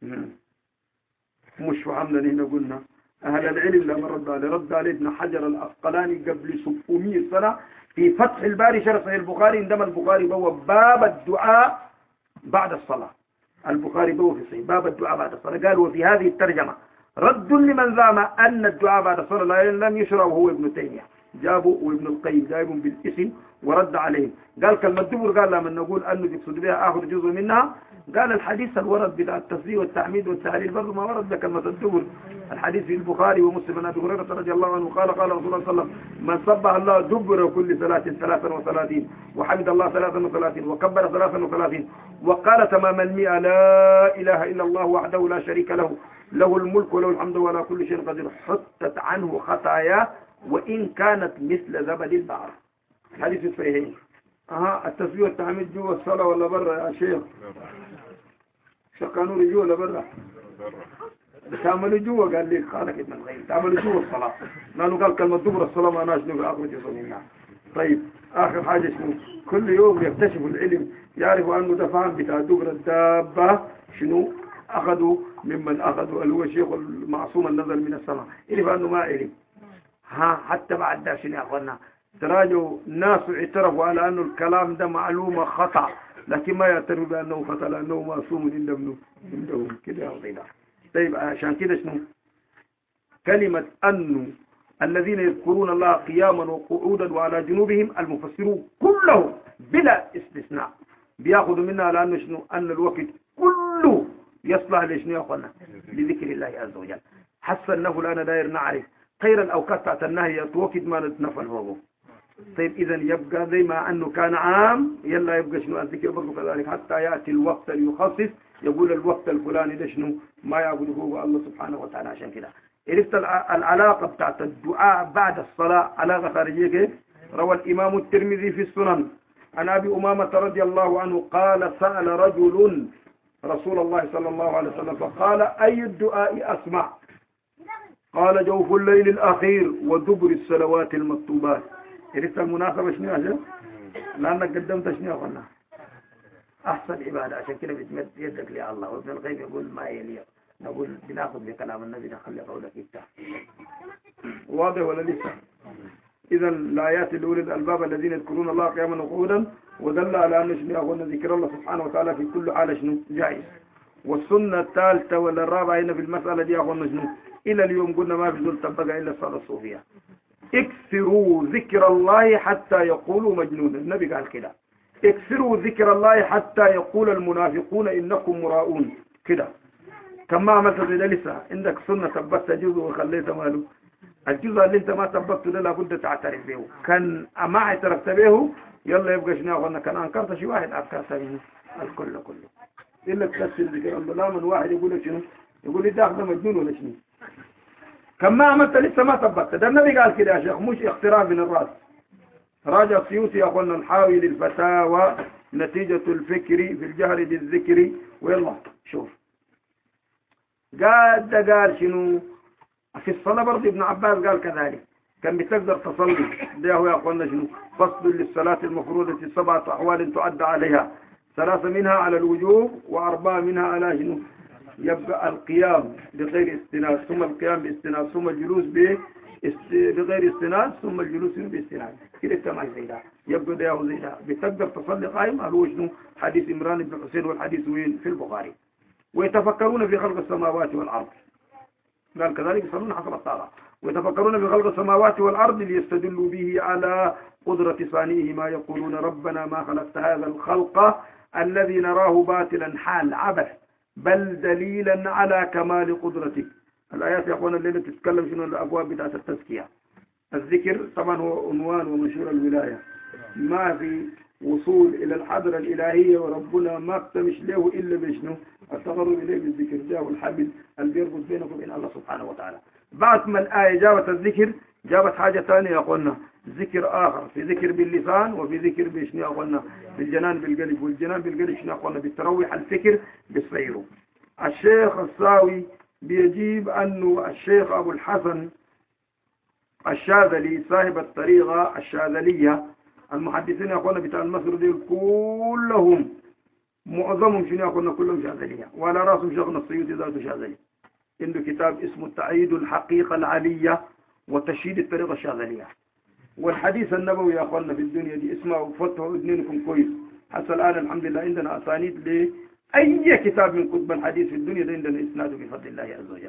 مش فهمنا هنا قلنا أهل العلم لما رد عليه رد عليه ابن حجر الأسقلاني قبل سبعمية سنة في فتح الباري شرح صحيح البخاري عندما البخاري بواب باب الدعاء بعد الصلاة. البخاري بواب في صحيح باب الدعاء بعد الصلاة، قال وفي هذه الترجمة رد لمن زعم أن الدعاء بعد الصلاة لم يشرع وهو ابن تيمية. جابوا وابن القيم جايبهم بالاسم ورد عليهم. قال كلمة دبر قال لما نقول أنه يقصد بها آخر جزء منها، قال الحديث الورد بتاع التسبيح والتحميد والتهليل برضه ما ورد بكلمة الدبر. الحديث في البخاري ومسلم عن أبي هريرة رضي الله عنه قال قال رسول الله صلى الله عليه وسلم من سبح الله دبر كل صلاة ثلاثا وثلاثين وحمد الله ثلاثا وثلاثين وكبر ثلاثا وثلاثين وقال تمام المئة لا إله إلا الله وحده لا شريك له له الملك وله الحمد ولا كل شيء قدير حطت عنه خطاياه وإن كانت مثل زبد البحر. الحديث الصحيحين. أها التسبيح والتحميد جوا الصلاة ولا برا يا شيخ؟ شقانور جوا ولا برا؟ تعملوا جوا قال لي خالك ابن الغيب تعملوا جوا الصلاة، لأنه قال كلمة دبر الصلاة ما ناش نقول أخرج صلينا. طيب آخر حاجة شنو؟ كل يوم يكتشفوا العلم يعرفوا أنه ده فهم بتاع دبر الدابة شنو أخذوا ممن أخذوا اللي هو الشيخ المعصوم النزل من السماء اللي فأنه ما علم. ها حتى بعد ده شنو يا أخوانا تراجعوا ناس اعترفوا على أنه الكلام ده معلومة خطأ، لكن ما يعترفوا بأنه خطأ لأنه معصوم عندهم عندهم كده وكده. طيب عشان كده شنو كلمة أنه الذين يذكرون الله قياما وقعودا وعلى جنوبهم المفسرون كلهم بلا استثناء بياخذوا منها لأنه شنو أن الوقت كله يصلح لشنو يا أخوانا لذكر الله عز وجل. حسنه الآن داير نعرف خير الأوقات بتاعت النهي توقت ما نتنفل فوقه. طيب إذا يبقى زي ما أنه كان عام يلا يبقى شنو الذكر برضه كذلك حتى يأتي الوقت المخصص يقول الوقت الفلاني ده شنو ما يعبده هو الله سبحانه وتعالى. عشان كده عرفت العلاقة بتاعت الدعاء بعد الصلاة علاقة خارجية كيف؟ روى الإمام الترمذي في السنن عن أبي أمامة رضي الله عنه قال سأل رجل رسول الله صلى الله عليه وسلم فقال أي الدعاء أسمع؟ قال جوف الليل الأخير ودبر الصلوات المكتوبات. عرفت المناسبة شنو يا شيخ؟ لأنك قدمت شنو يا أخوانا؟ أحسن عبادة. عشان كده بتمد يدك لله. وابن القيم يقول ما يلي نقول بناخذ بكلام النبي نخلي قولك إفتح. واضح ولا لسه؟ إذا الآيات الأولى الألباب الذين يذكرون الله قياما وقعودا ودل على أن شنو يا أخوانا ذكر الله سبحانه وتعالى في كل حال شنو جائز. والسنة الثالثة ولا الرابعة هنا في المسألة دي يا أخوانا شنو؟ إلى اليوم قلنا ما في زول تبقى إلا الصلاة الصوفية. اكثروا ذكر الله حتى يقولوا مجنون. النبي قال كده اكثروا ذكر الله حتى يقول المنافقون إنكم مراؤون. كده. كم ما عملت ده لسه عندك سنة ثبتت جزء وخليت ماله الجزء اللي انت ما ثبته ده لابد تعترف به. كان ما اعترفت به يلا يبقى شنو قلنا كان انكرت شيء واحد انكرت منه الكل كله الا تكسر ذكر الله. لا من واحد يقول لك شنو يقول لي ده اخذ مجنون ولا شنو. كم ما عملت لسه ما ثبتت. ده النبي قال كده يا شيخ مش اختراع من الراس. راجع السيوطي يقول الحاوي للفتاوى نتيجة الفكر في الجهر بالذكر. ويلا شوف قال ده قال شنو في الصلاة برضه ابن عباس قال كذلك كان بتقدر تصلي. ده هو يقولنا شنو فصل للصلاة المفروضة سبعة أحوال تعدى عليها ثلاثة منها على الوجوب وأربعة منها على شنو يبقى القيام بغير استناد ثم القيام باستناد ثم الجلوس بغير استناد ثم الجلوس باستناد كده تمام زي ده. يبقى ده زي ده بتقدر تصلي قائم. قالوا شنو حديث عمران بن حسين والحديث وين في البخاري. ويتفكرون في خلق السماوات والأرض قال كذلك يصلون حسب الطاقة. ويتفكرون في خلق السماوات والأرض ليستدلوا به على قدرة صانعه ما يقولون ربنا ما خلقت هذا الخلق الذي نراه باطلا حال عبث بل دليلا على كمال قدرتك. الآيات يا أخوانا الليلة تتكلم شنو الأبواب بتاعت التزكية. الذكر طبعا هو عنوان ومشهور الولاية. ما في وصول إلى الحضرة الإلهية وربنا ما اقتمش له إلا بشنو التقرب إليه بالذكر. ده والحبل اللي بيربط بينك وبين الله سبحانه وتعالى. بعد ما الآية جابت الذكر جابت حاجة ثانية يا أخوانا ذكر آخر. في ذكر باللسان وفي ذكر بشنو يا أخوانا بالجنان بالقلب. والجنان بالقلب شنو يا أخوانا بالتروح الفكر بالسير. الشيخ الساوي بيجيب أنه الشيخ أبو الحسن الشاذلي صاحب الطريقة الشاذلية المحدثين يا أخوانا بتاع المصر دي كلهم معظمهم شنو يا أخوانا كلهم شاذلية. وعلى راسهم شيخنا السيوطي ذاته شاذلي. عنده كتاب اسمه تعييد الحقيقة العلية وتشييد الطريقة الشاذلية. والحديث النبوي يا أخوانا في الدنيا دي اسمه فتحوا اذنينكم كويس. حتى الآن الحمد لله عندنا أسانيد لأي كتاب من كتب الحديث في الدنيا ده عندنا إسناده بفضل الله عز وجل.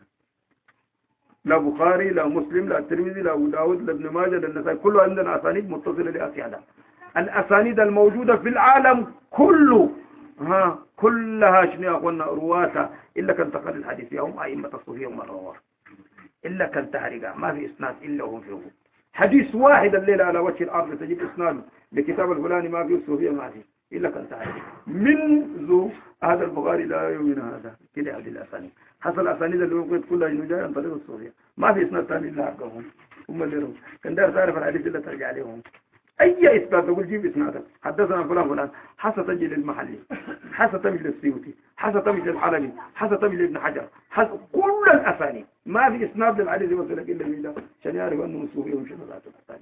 لا بخاري لا مسلم لا الترمذي لا أبو داود لا ابن ماجه لا النسائي كله عندنا أسانيد متصلة لأسيادة. الأسانيد الموجودة في العالم كله ها كلها شنو يا أخوانا رواتها إلا كان تقل الحديث يوم أئمة الصوفية وما رواه إلا كان تهرقا ما في إسناد إلا هم فيه حديث واحد الليلة على وجه الأرض تجيب إسناد بكتاب الفلاني ما فيه الصوفية ما فيه إلا كان تهرقا منذ هذا البخاري لا يومنا هذا كده هذه الأسانيد. حصل الأسانيد اللي وقت كلها إنه جاي عن طريق الصوفية ما في إسناد ثاني إلا حقهم هم اللي رووا. كان دار تعرف الحديث إلا ترجع عليهم أي إثبات تقول جيب إسنادك حدثنا فلان فلان حسب تجي للمحلي حسب تجي للسيوطي حسب تجي للحلبي حسب تجي لابن حجر حسب كل الأسانيد ما في إسناد للحديث يوصلك إلا بيدا عشان يعرف أنه الصوفية ومش ذاته الثاني.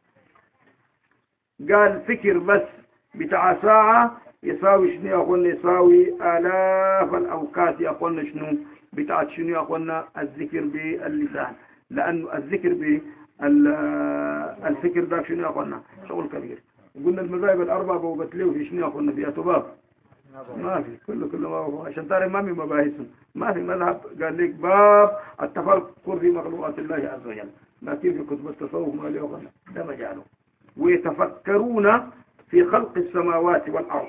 قال فكر بس بتاع ساعة يساوي شنو يا أخوانا يساوي آلاف الأوقات يا أخوانا شنو بتاعت شنو يا أخوانا الذكر باللسان. لأنه الذكر ب الفكر ده شنو يا أخوانا شغل كبير. قلنا المذاهب الأربعة بوبتليه في شنو يا أخوانا في أتباب ما في كله كله ما هو عشان تعرف ما في مباحثهم ما في مذهب قال لك باب التفكر في مخلوقات الله عز وجل. لكن في كتب التصوف ما له أخوانا ده مجاله. ويتفكرون في خلق السماوات والأرض.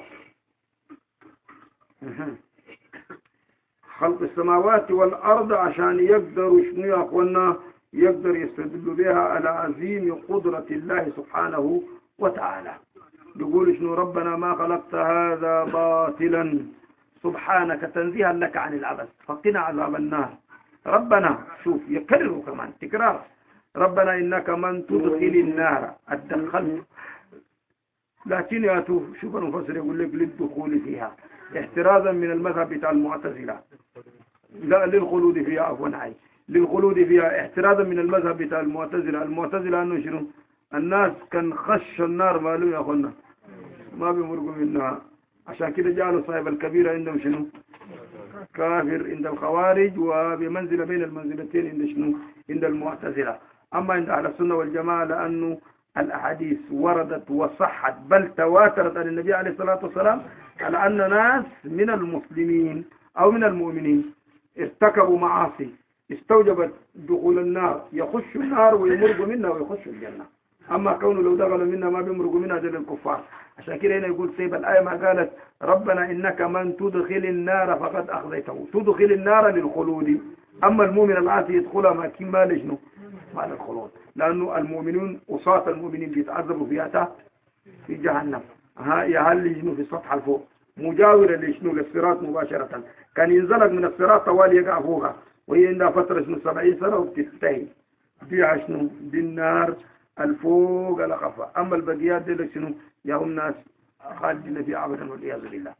خلق السماوات والأرض عشان يقدروا شنو يا أخوانا يقدر يستدل بها على عظيم قدرة الله سبحانه وتعالى. يقول شنو ربنا ما خلقت هذا باطلا سبحانك تنزيها لك عن العبث فقنا عذاب النار. ربنا شوف يكرروا كمان تكرار ربنا إنك من تدخل النار الدخلت. لكن ياتوا شوف المفسر يقول لك للدخول فيها احترازا من المذهب بتاع المعتزلة لا للخلود فيها عفوا عاي للخلود فيها احترازا من المذهب بتاع المعتزلة. المعتزلة انه شنو الناس كان خش النار مالو يا اخوانا ما بيمرقوا منها عشان كده جعلوا صاحب الكبيرة عندهم شنو كافر عند الخوارج وبمنزلة بين المنزلتين عند شنو عند المعتزلة. اما عند اهل السنة والجماعة لانه الأحاديث وردت وصحت بل تواترت عن النبي عليه الصلاة والسلام على أن ناس من المسلمين أو من المؤمنين ارتكبوا معاصي استوجبت دخول النار يخش النار ويمرق منها ويخش الجنة. أما كونه لو دخلوا منا ما بيمرقوا منها دل الكفار. عشان كده هنا يقول سيب الآية ما قالت ربنا إنك من تدخل النار فقد أخذيته، تدخل النار للخلود، أما المؤمن العاصي يدخلها ما كين ما لجنه ما للخلود، لأنه المؤمنون وصاة المؤمنين بيتعذبوا فيها في جهنم. ها يهل لجنه في السطح الفوق مجاورا لشنو للصراط مباشرة، كان ينزلق من الصراط طوال يقع فوقها، وهي عندها فترة شنو سبعين سنة وبتنتهي فيها شنو بالنار الفوق الأخفى. أما البقيات دي شنو يهم ناس خالدين فيها أبدا والعياذ بالله.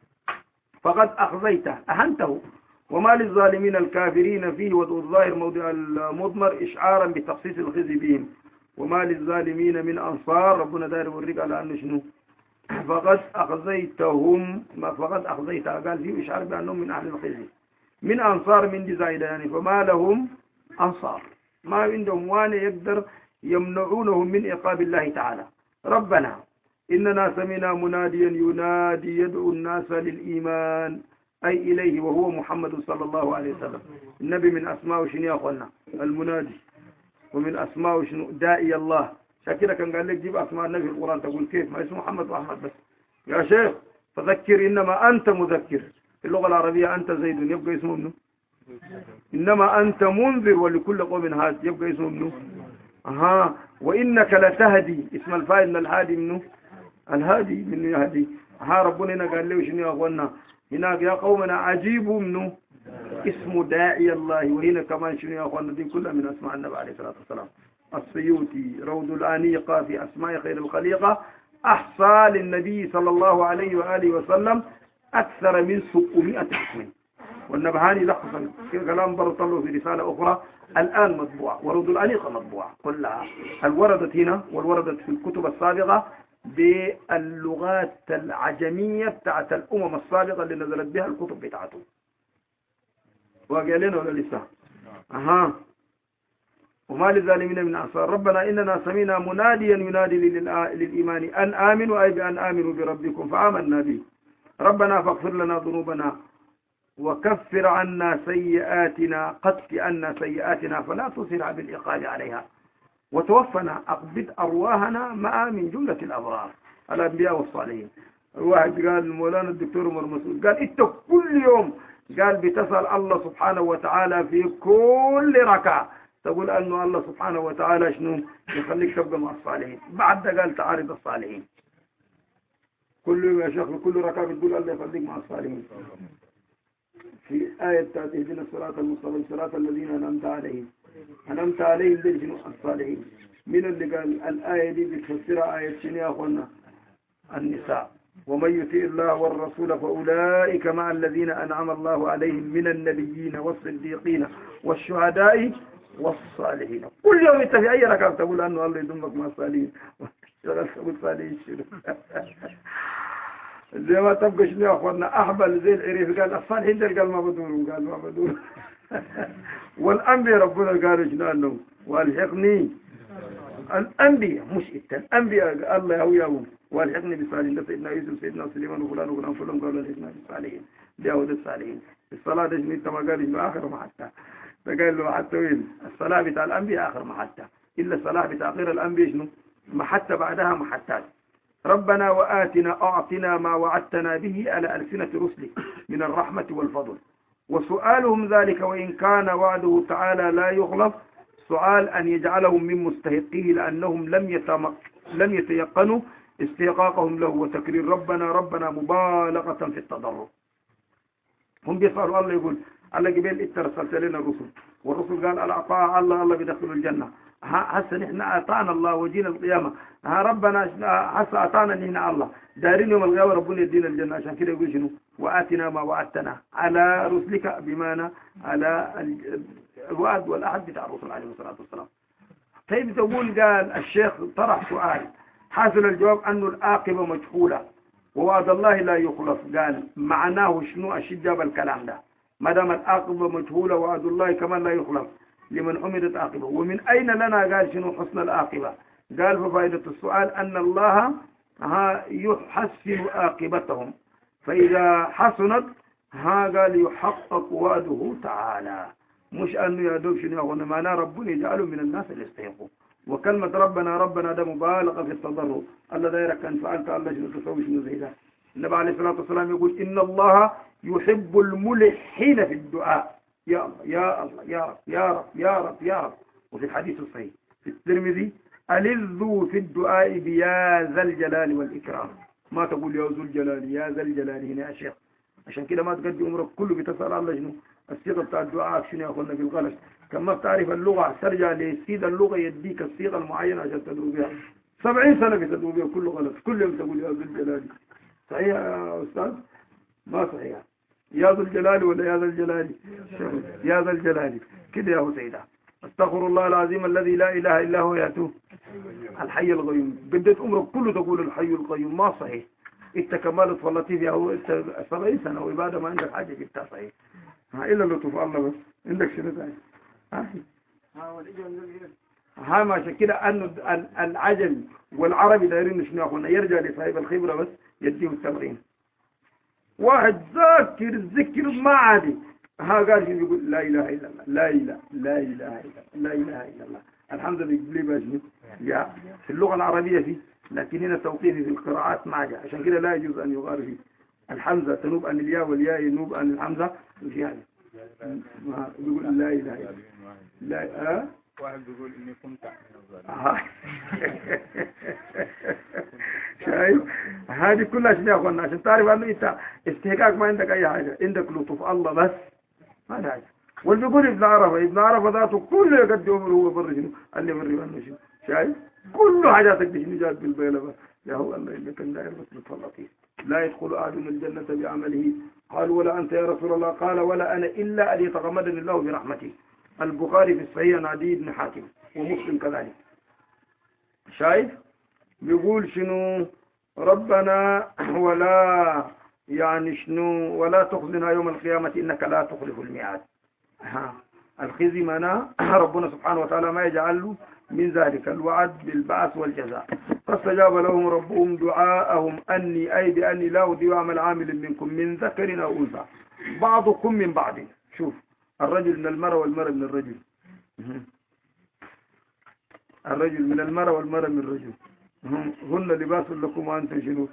فقد أخذيته أهنته وما للظالمين الكافرين فيه، وذو الظاهر موضع المضمر إشعارا بتخصيص الخزي بهم، وما للظالمين من أنصار. ربنا داير يوريك على أنه شنو فقد أخذيتهم، ما فقد أخذيتها قال فيه إشعار بأنهم من أهل الخزي، من أنصار من دي زايدة يعني، فما لهم أنصار، ما عندهم وان يقدر يمنعونهم من عقاب الله تعالى. ربنا إننا سمعنا مناديا ينادي يدعو الناس للإيمان أي إليه وهو محمد صلى الله عليه وسلم. النبي من أسماء شنو يا أخوانا المنادي، ومن أسماء شنو داعي الله. شاكرا كان قال لك جيب أسماء النبي في القرآن تقول كيف ما اسمه محمد وأحمد بس يا شيخ. فذكر إنما أنت مذكر، في اللغة العربية أنت زيد يبقى اسمه منه، إنما أنت منذر ولكل قوم هاد يبقى اسمه منه. أها وإنك لتهدي اسم الفاعل من الهادي منه، الهادي منه يهدي. ها ربنا هنا قال له شنو يا أخوانا هناك يا قومنا عجيبوا منه اسم داعي الله، وهنا كمان شنو يا أخوانا دي كلها من أسماء النبي عليه الصلاة والسلام. السيوطي روض الآنيقة في أسماء خير الخليقة أحصى للنبي صلى الله عليه وآله وسلم أكثر من سبعمائة اسم، والنبهاني لخص كلام برطله في رسالة أخرى الآن مطبوعة، ورود الأنيقة مطبوعة كلها، الوردت هنا والوردت في الكتب السابقة باللغات العجمية بتاعت الأمم السابقة اللي نزلت بها الكتب بتاعته. وقال لنا ولا لسه؟ أها وما للظالمين من أنصار. ربنا إننا سمينا مناديا ينادي للإيمان أن آمنوا أي بأن آمنوا بربكم فآمنا به. ربنا فاغفر لنا ذنوبنا وكفر عنا سيئاتنا قد عنا سيئاتنا فلا تصر بالعقاب عليها وتوفنا أقبض أرواحنا مع من جملة الأبرار الأنبياء والصالحين. الواحد قال مولانا الدكتور عمر مسعود قال أنت كل يوم قال بتسأل الله سبحانه وتعالى في كل ركعة تقول أنه الله سبحانه وتعالى شنو يخليك تبقى مع الصالحين، بعد ده قال تعارض الصالحين كل يوم يا شيخ كل ركعة بتقول الله يخليك مع الصالحين. في آية اهدنا الصراط المستقيم صراط الذين أنعمت عليهم أنعمت عليهم دول الصالحين. من اللي قال الآية دي بتفسرها آية شنو يا أخوانا النساء ومن يطيع الله والرسول فأولئك مع الذين أنعم الله عليهم من النبيين والصديقين والشهداء والصالحين. كل يوم انت في أي ركعة تقول أنه الله يضمك مع الصالحين والصالحين زي ما تبقى شنو يا أخوانا أحبل زي العريف قال الصالحين ده قال ما بدور قال ما بدور والأنبياء ربنا قالوا شنو أنه والحقني الأنبياء مش إنت الأنبياء الله يهويهم والحقني بالصالحين. سيدنا يوسف سيدنا سليمان وفلان وفلان كلهم قالوا الحقنا بالصالحين داود الصالحين. الصلاة شنو انت ما قال إنه آخر ما حتى فقال له حتى وين الصلاة بتاع الأنبياء آخر ما حتى إلا الصلاة بتاع غير الأنبياء شنو ما حتى بعدها ما حتى. ربنا وآتنا أعطنا ما وعدتنا به على ألسنة رسلك من الرحمة والفضل وسؤالهم ذلك وإن كان وعده تعالى لا يخلف سؤال أن يجعلهم من مستحقيه لأنهم لم يتمك لم يتيقنوا استحقاقهم له وتكرير ربنا ربنا مبالغة في التضرع. هم بيسألوا الله يقول الله قبل اترسلت لنا الرسل والرسل قال الأطاع الله الله بيدخل الجنة. هسه نحن أطعنا الله وجينا القيامة ها ربنا هسه أطعنا نحن الله دارين يوم القيامة ربنا يدينا الجنة. عشان كده يقول شنو وآتنا ما وعدتنا على رسلك بمعنى على الوعد والأحد بتاع الرسل عليه الصلاة والسلام. طيب تقول قال الشيخ طرح سؤال حاصل الجواب أنه العاقبة مجهولة ووعد الله لا يخلف. قال معناه شنو الشيء جاب الكلام ده ما دام العاقبة مجهولة وعد الله كمان لا يخلف لمن حمدت عاقبة. ومن أين لنا قال شنو حسن العاقبة؟ قال ففائدة السؤال أن الله ها يحسن عاقبتهم فإذا حسنت ها قال يحقق وعده تعالى مش أنه يدوب شنو يقول معناه ربنا يجعله من الناس اللي يستحقوا وكلمة ربنا ربنا ده مبالغة في التضرع. الله دايرك أن فعلت الله شنو تسوي شنو زي ده. النبي عليه الصلاة والسلام يقول إن الله يحب الملحين في الدعاء. يا الله يا الله يا رب يا رب يا رب يا رب. وفي الحديث الصحيح في الترمذي ألذوا في الدعاء بيا ذا الجلال والإكرام. ما تقول يا ذو الجلال يا ذا الجلال هنا يا شيخ. عشان كده ما تقضي عمرك كله بتسأل الله شنو الصيغة بتاع الدعاء شنو يا أخوانا في الغلط. كما بتعرف اللغة ترجع لسيد اللغة يديك الصيغة المعينة عشان تدعو بها. سبعين سنة بتدعو بها كله غلط. كل يوم تقول يا ذو الجلال. صحيح يا أستاذ؟ ما صحيح. يا ذو الجلال ولا يا ذا الجلال؟ يا ذا الجلال كده يا سيدة. استغفر الله العظيم الذي لا إله إلا هو يأتوه الحي القيوم. بديت عمرك كله تقول الحي القيوم. ما صحيح. انت كمال تفلتي فيها هو انت سبعين سنة وعبادة ما عندك حاجة جبتها صحيح. ها إلا اللي تفعل الله بس عندك شنو ثاني؟ ها ها ما عشان كده أن العجم والعربي دايرين شنو ياخذنا يرجع لصاحب الخبرة بس يديه التمرين. واحد ذاكر الذكر ما عادي ها قال شنو يقول لا إله إلا الله لا إله لا إله إلا الله لا إله إلا الله. الحمد لله بجنب يا في اللغة العربية فيه لكن هنا توقيفي في القراءات ما جاء. عشان كده لا يجوز أن يغار فيه. الحمزة تنوب عن الياء والياء ينوب عن الحمزة وفي هذا يقول لا إله إلا الله لا أه واحد بيقول إني كنت شايف هذه كلها عشان يا أخوانا عشان تعرف أنه أنت استحقاق ما عندك أي حاجة عندك لطف الله بس ما لا حاجة. واللي بيقول ابن عرفة ابن عرفة ذاته كله يقدم عمره هو بر شنو اللي بر منه شنو شايف كل حاجاتك دي شنو جات بالبيلة بس يا هو الله اللي كان داير بس متفلطين. لا يدخل أحد الجنة بعمله قالوا ولا أنت يا رسول الله قال ولا أنا إلا أن يتغمدني الله برحمته. البخاري في الصحيح عن عدي بن حاتم ومسلم كذلك. شايف بيقول شنو ربنا ولا يعني شنو ولا تخزنا يوم القيامة إنك لا تخلف الميعاد. ها الخزي معناه ربنا سبحانه وتعالى ما يجعل له من ذلك الوعد بالبعث والجزاء. فاستجاب لهم ربهم دعاءهم أني أي بأني لا أضيع عمل عامل منكم من ذكر أو أنثى بعضكم من بعض. شوف الرجل من المرأة والمرأة من الرجل. الرجل من المرأة والمرأة من الرجل. هن لباس لكم وأنتم شنو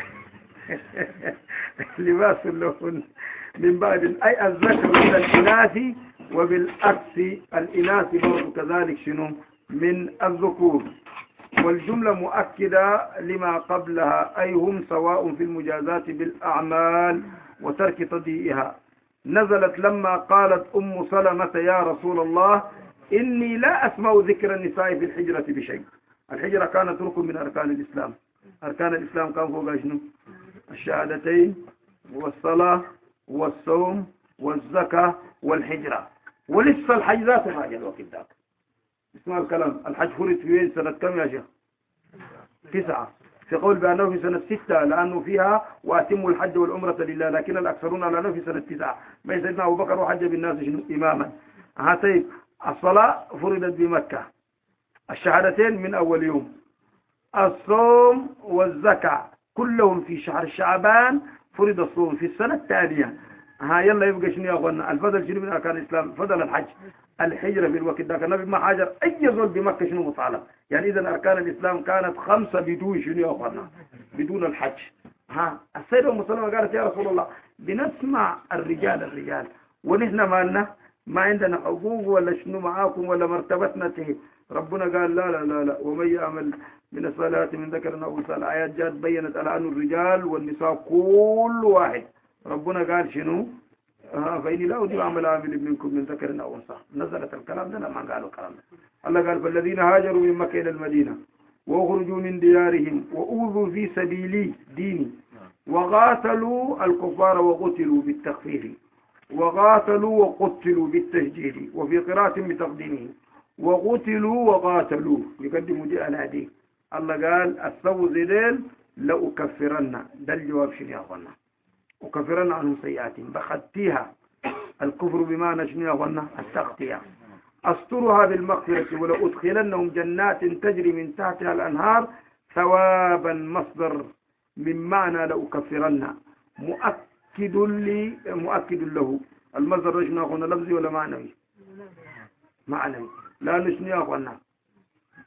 لباس لهن من بعد أي الذكر من الإناث وبالعكس الإناث برضو كذلك شنو من الذكور. والجملة مؤكدة لما قبلها أي هم سواء في المجازات بالأعمال وترك تضييئها. نزلت لما قالت أم سلمة يا رسول الله إني لا أسمع ذكر النساء في الحجرة بشيء. الحجرة كانت ركن من أركان الإسلام. أركان الإسلام كان فوق شنو الشهادتين والصلاة والصوم والزكاة والحجرة ولسه الحج ذاته حاجة الوقت ذاك. اسمع الكلام الحج فرض في سنة كم يا شيخ؟ تسعة. في قول بأنه في سنة ستة لأنه فيها وأتموا الحج والعمرة لله لكن الأكثرون على أنه في سنة تسعة. ما سيدنا أبو بكر وحج بالناس شنو إماما. هاتين الصلاة فرضت بمكة. الشهادتين من أول يوم. الصوم والزكاة كلهم في شهر شعبان. فرض الصوم في السنة الثانية. ها يلا يبقى شنو يا أخوانا الفضل شنو من أركان الإسلام فضل الحج. الحجرة في الوقت ذاك النبي ما حاجر أي زول بمكة شنو مطالب. يعني إذا أركان الإسلام كانت خمسة بدون شنو يا أخوانا بدون الحج. ها السيدة أم سلمة قالت يا رسول الله بنسمع الرجال الرجال ونحن ما لنا ما عندنا حقوق ولا شنو معاكم ولا مرتبتنا تهي. ربنا قال لا لا لا لا ومن يعمل من الصلاة من ذكر أو أنثى. الآيات جاءت بينت على أن الرجال والنساء كل واحد. ربنا قال شنو آه فإني لا أضيع عمل عامل منكم من ذكر أو أنثى. نزلت الكلام ده لما قالوا الكلام ده. الله قال فالذين هاجروا من مكة إلى المدينة وأخرجوا من ديارهم وأوذوا في سبيلي ديني وقاتلوا الكفار وقتلوا بالتخفيف وقاتلوا وقتلوا بالتسجيل وفي قراءة بتقديمه وقتلوا وقاتلوا يقدموا دي أنادي. الله قال السوء ذليل لأكفرن ده الجواب شنو يا أخوانا أكفرن عنهم سيئات بخطيها. الكفر بمعنى شنو يا أخوانا التغطية. أسترها بالمغفرة ولأدخلنهم جنات تجري من تحتها الأنهار ثوابا مصدر من معنى لأكفرن مؤكد لي مؤكد له. المصدر شنو يا أخوانا لفظي ولا معنوي؟ معنوي. لا نشنو يا أخوانا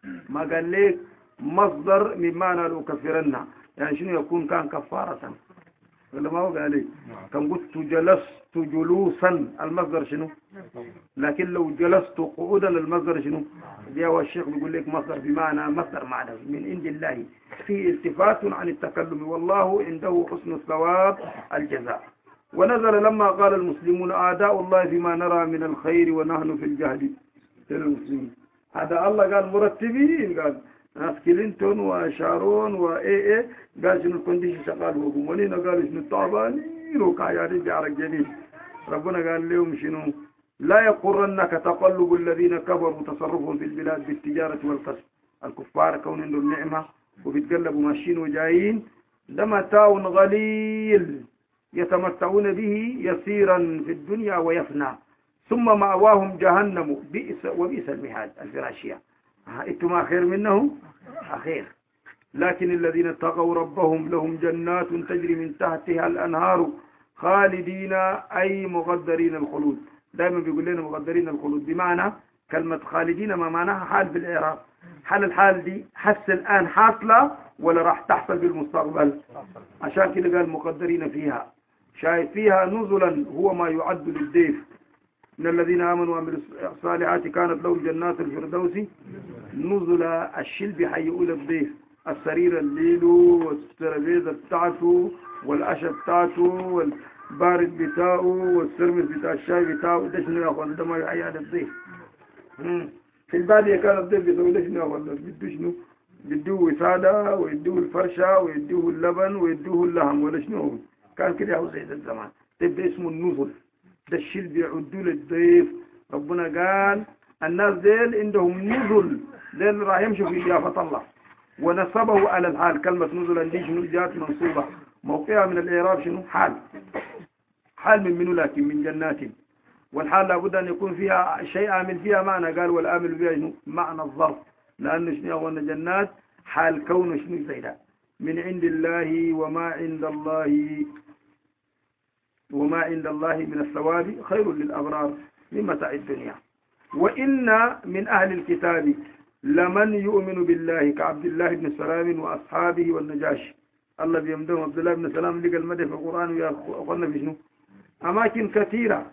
ما قال لك مصدر من معنى لو كفرنا يعني شنو يكون كان كفارة ولا ما هو قال لي كان قلت جلست جلوسا المصدر شنو لكن لو جلست قعودا المصدر شنو جاء الشيخ بيقول لك مصدر بمعنى مصدر معنوي من عند الله في التفات عن التكلم والله عنده حسن الثواب الجزاء. ونزل لما قال المسلمون أعداء الله فيما نرى من الخير ونحن في الجهل المسلمين. هذا الله قال مرتبين قال ناس كلينتون وشارون واي اي قال شنو الكونديشن شغال هو ولينا قالوا شنو الطعبانين وكايارين بعرق جميل. ربنا قال لهم شنو لا يقرنك تقلب الذين كفروا تصرفهم في البلاد بالتجارة والكسب. الكفار كون عندهم نعمة وبيتقلبوا ماشيين وجايين ده متاع غليل يتمتعون به يسيرا في الدنيا ويفنى ثم مأواهم جهنم بئس وبئس المهاد الفراشية. انتم خير منهم أخير. لكن الذين اتقوا ربهم لهم جنات تجري من تحتها الأنهار خالدين أي مقدرين الخلود. دائما بيقول لنا مقدرين الخلود بمعنى كلمة خالدين ما معناها حال في الإعراب. حال الحال دي حس الآن حاصلة ولا راح تحصل بالمستقبل عشان كده قال مقدرين فيها. شايف فيها نزلا هو ما يعد للضيف من الذين آمنوا وعملوا الصالحات كانت لهم جنات الفردوس نزلا. الشلب حيقول الضيف السرير الليل والترابيزه بتاعته والعشاء بتاعته والبارد بتاعه والسرمس بتاع الشاي بتاعه ده شنو يا اخوان ده ما يحيي على الضيف. في البادية كان الضيف يسوي ده شنو يا اخوان بده شنو بده وسادة ويدوه الفرشة ويدوه اللبن ويدوه اللحم ولا شنو كان كده هو زي الزمان. تبدا اسمه النزل ده الشلب يعدوا للضيف. ربنا قال الناس ديل عندهم نزل ديل راح يمشوا في ضيافة الله ونصبه على الحال. كلمة نزلا دي شنو جات منصوبة موقعها من الإعراب شنو حال. حال من منو لكن من جنات والحال لابد أن يكون فيها شيء عامل فيها معنى. قال والآمل فيها شنو معنى الظرف لأنه شنو أغنى جنات حال كونه شنو زي ده من عند الله وما عند الله وما عند الله من الثواب خير للأبرار من متاع الدنيا. وإن من أهل الكتاب لمن يؤمن بالله كعبد الله بن سلام وأصحابه والنجاشي. الله بيمدهم عبد الله بن سلام لقى المدى في القرآن ويقولنا في شنو أماكن كثيرة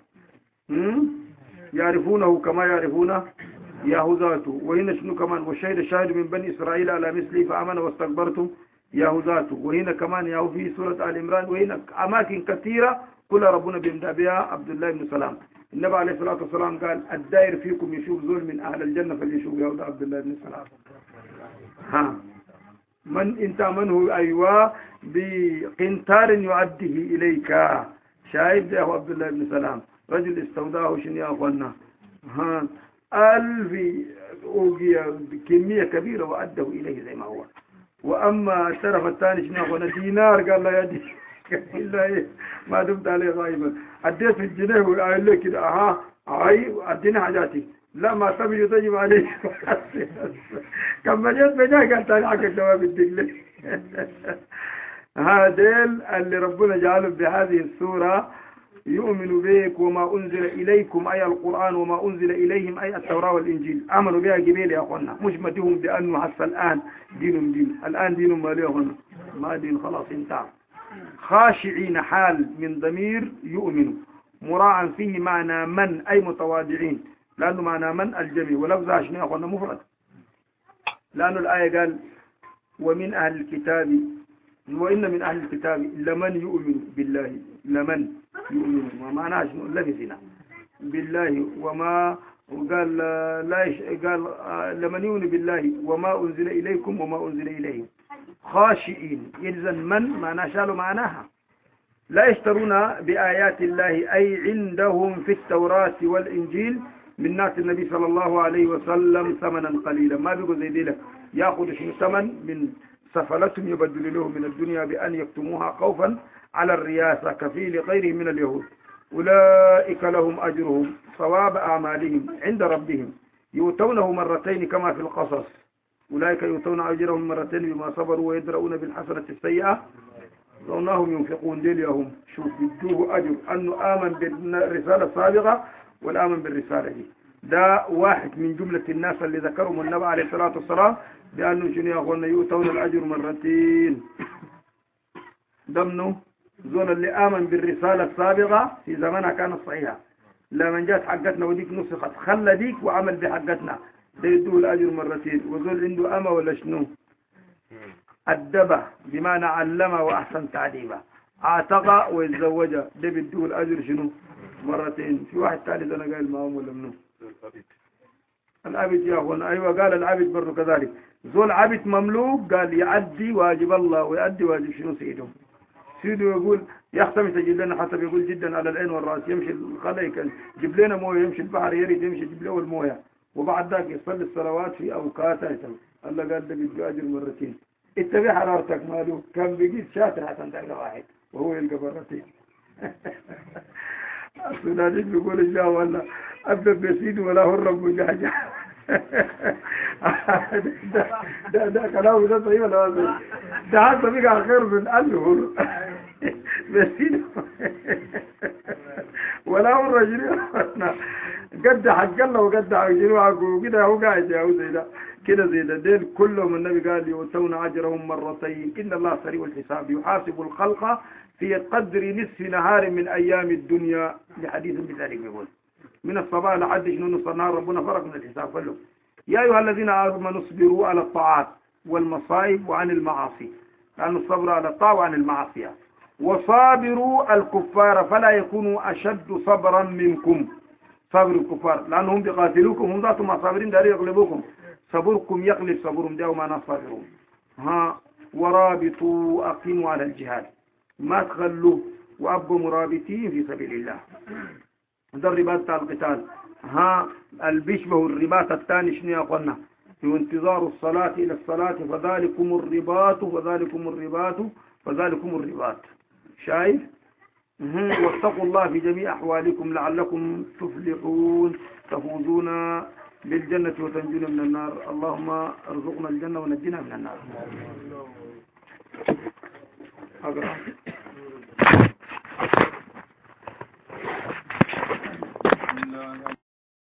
يعرفونه كما يعرفون يهوذاته. وهنا شنو كمان والشهد شاهد من بني إسرائيل على مثله فأمن واستكبرتم يهوذاته. وهنا كمان يهو في سورة آل عمران. وهنا أماكن كثيرة كل ربنا بيمدى بها عبد الله بن سلام. النبي عليه الصلاة والسلام قال الدائر فيكم يشوف زول من أهل الجنة فليشوف يهوذا عبد الله بن سلام. ها من انت منه أيوة بقنطار يعده إليك شاهد يا عبد الله بن سلام رجل استوداه شنو يا أخوانا ها ألف أوقية كمية كبيرة وأده إليه زي ما هو. وأما الطرف الثاني شنو يا أخوانا دينار قال لا يا دي إلا إيه ما دمت عليه غائبا أديت في الجنيه وقال لك كده أها هاي أدينا حاجاتي لا ما تبي تجيب عليه كم مليت بجاه قال تاني حقك جواب الدقلي. هذيل اللي ربنا جعله بهذه السورة يؤمن بك وما أنزل إليكم أي القرآن وما أنزل إليهم أي التوراة والإنجيل آمنوا بها جبيل يا أخوانا مش مديهم بأنه حتى الآن دين دين الآن دين ما ليه أخوانا ما دين خلاص انتهى. خاشعين حال من ضمير يؤمن مراعا فيه معنى من أي متواضعين لأنه معنى من الجميع ولفظ عشان يا أخوانا مفرد لأنه الآية قال ومن أهل الكتاب وإن من أهل الكتاب لمن يؤمن بالله لمن يؤمن ومعنى شنو لفظنا بالله وما قال لا يش... قال لمن يؤمن بالله وما أنزل إليكم وما أنزل إليهم خاشئين يلزم من معنى شالوا معناها لا يشترون بآيات الله أي عندهم في التوراة والإنجيل من ناس النبي صلى الله عليه وسلم ثمنا قليلا ما بيقول زي دي لك يأخذ شنو ثمن من سفلتهم يبدل لهم من الدنيا بأن يكتموها خوفا على الرياسة كفيل غيرهم من اليهود. أولئك لهم أجرهم صواب أعمالهم عند ربهم يؤتونه مرتين كما في القصص. أولئك يؤتون أجرهم مرتين بما صبروا ويدرؤون بالحسنة السيئة ظنهم ينفقون ديلهم شوف بدوه أجر أنه آمن بالرسالة السابقة والآمن بالرسالة دي ده واحد من جملة الناس اللي ذكرهم النبي عليه الصلاة والسلام بأنه شنو يا أخوانا يؤتون الأجر مرتين. ضمنه زول اللي آمن بالرسالة السابقة في زمانها كانت صحيحة، لما جات حقتنا وديك نسخت خلى ديك وعمل بحقتنا ده يدوه الأجر مرتين. وزول عنده أما ولا شنو أدبه بمعنى علمه وأحسن تعليمه، اعتقى ويتزوجه ده بيدوه الأجر شنو مرتين. في واحد ثالث أنا قايل معهم ولا منه العبد يا أخوان. أيوة قال العبد برضو كذلك. زول عبد مملوك قال يعدي واجب الله ويؤدي واجب شنو سيده. سيده يقول يختم تجيب لنا حسب يقول جدا على العين والراس، يمشي الخليك جيب لنا مويه، يمشي البحر يريد يمشي يجيب له المويه، وبعد ذاك يصلي الصلوات في أوقاتها. الله قال ده بيدو أجر مرتين. اتبع حرارتك ماله كان بيجيب شاطر حسن تلقى واحد وهو يلقى مرتين. السوداني بيقول الله والله أبدا بسيده ولا هو الرب مجاجع. ده ده ده كلامه ده صحيح ولا ما صحيح؟ ده حتى بيقع خير من ألف بسيده ولا هو الرجل قد حق الله وقد حق جنوعك وكده هو قاعد يا زي ده كده زي ده. دين كلهم النبي قال يؤتون أجرهم مرتين إن الله سريع الحساب يحاسب الخلق في قدر نصف نهار من أيام الدنيا لحديث بذلك بيقول من الصباح لحد شنو نصف النهار ربنا فرق من الحساب كله. يا أيها الذين آمنوا اصبروا على الطاعات والمصائب وعن المعاصي، لأن الصبر على الطاعة وعن المعاصي. وصابروا الكفار فلا يكونوا أشد صبرا منكم. صابر الكفار لأنهم بيقاتلوكم هم ذاتهم صابرين داري يغلبوكم، صبركم يغلب صبرهم ده وما نصابرون. ها ورابطوا أقيموا على الجهاد ما تخلوا وأبقوا مرابطين في سبيل الله. ده الرباط بتاع القتال. ها البشبه الرباط الثاني شنو يقولنا في انتظار الصلاة إلى الصلاة فذلكم الرباط فذلكم الرباط فذلكم الرباط. شايف؟ واتقوا الله في جميع أحوالكم لعلكم تفلحون تفوزون بالجنة وتنجون من النار. اللهم ارزقنا الجنة ونجنا من النار. أقرأ.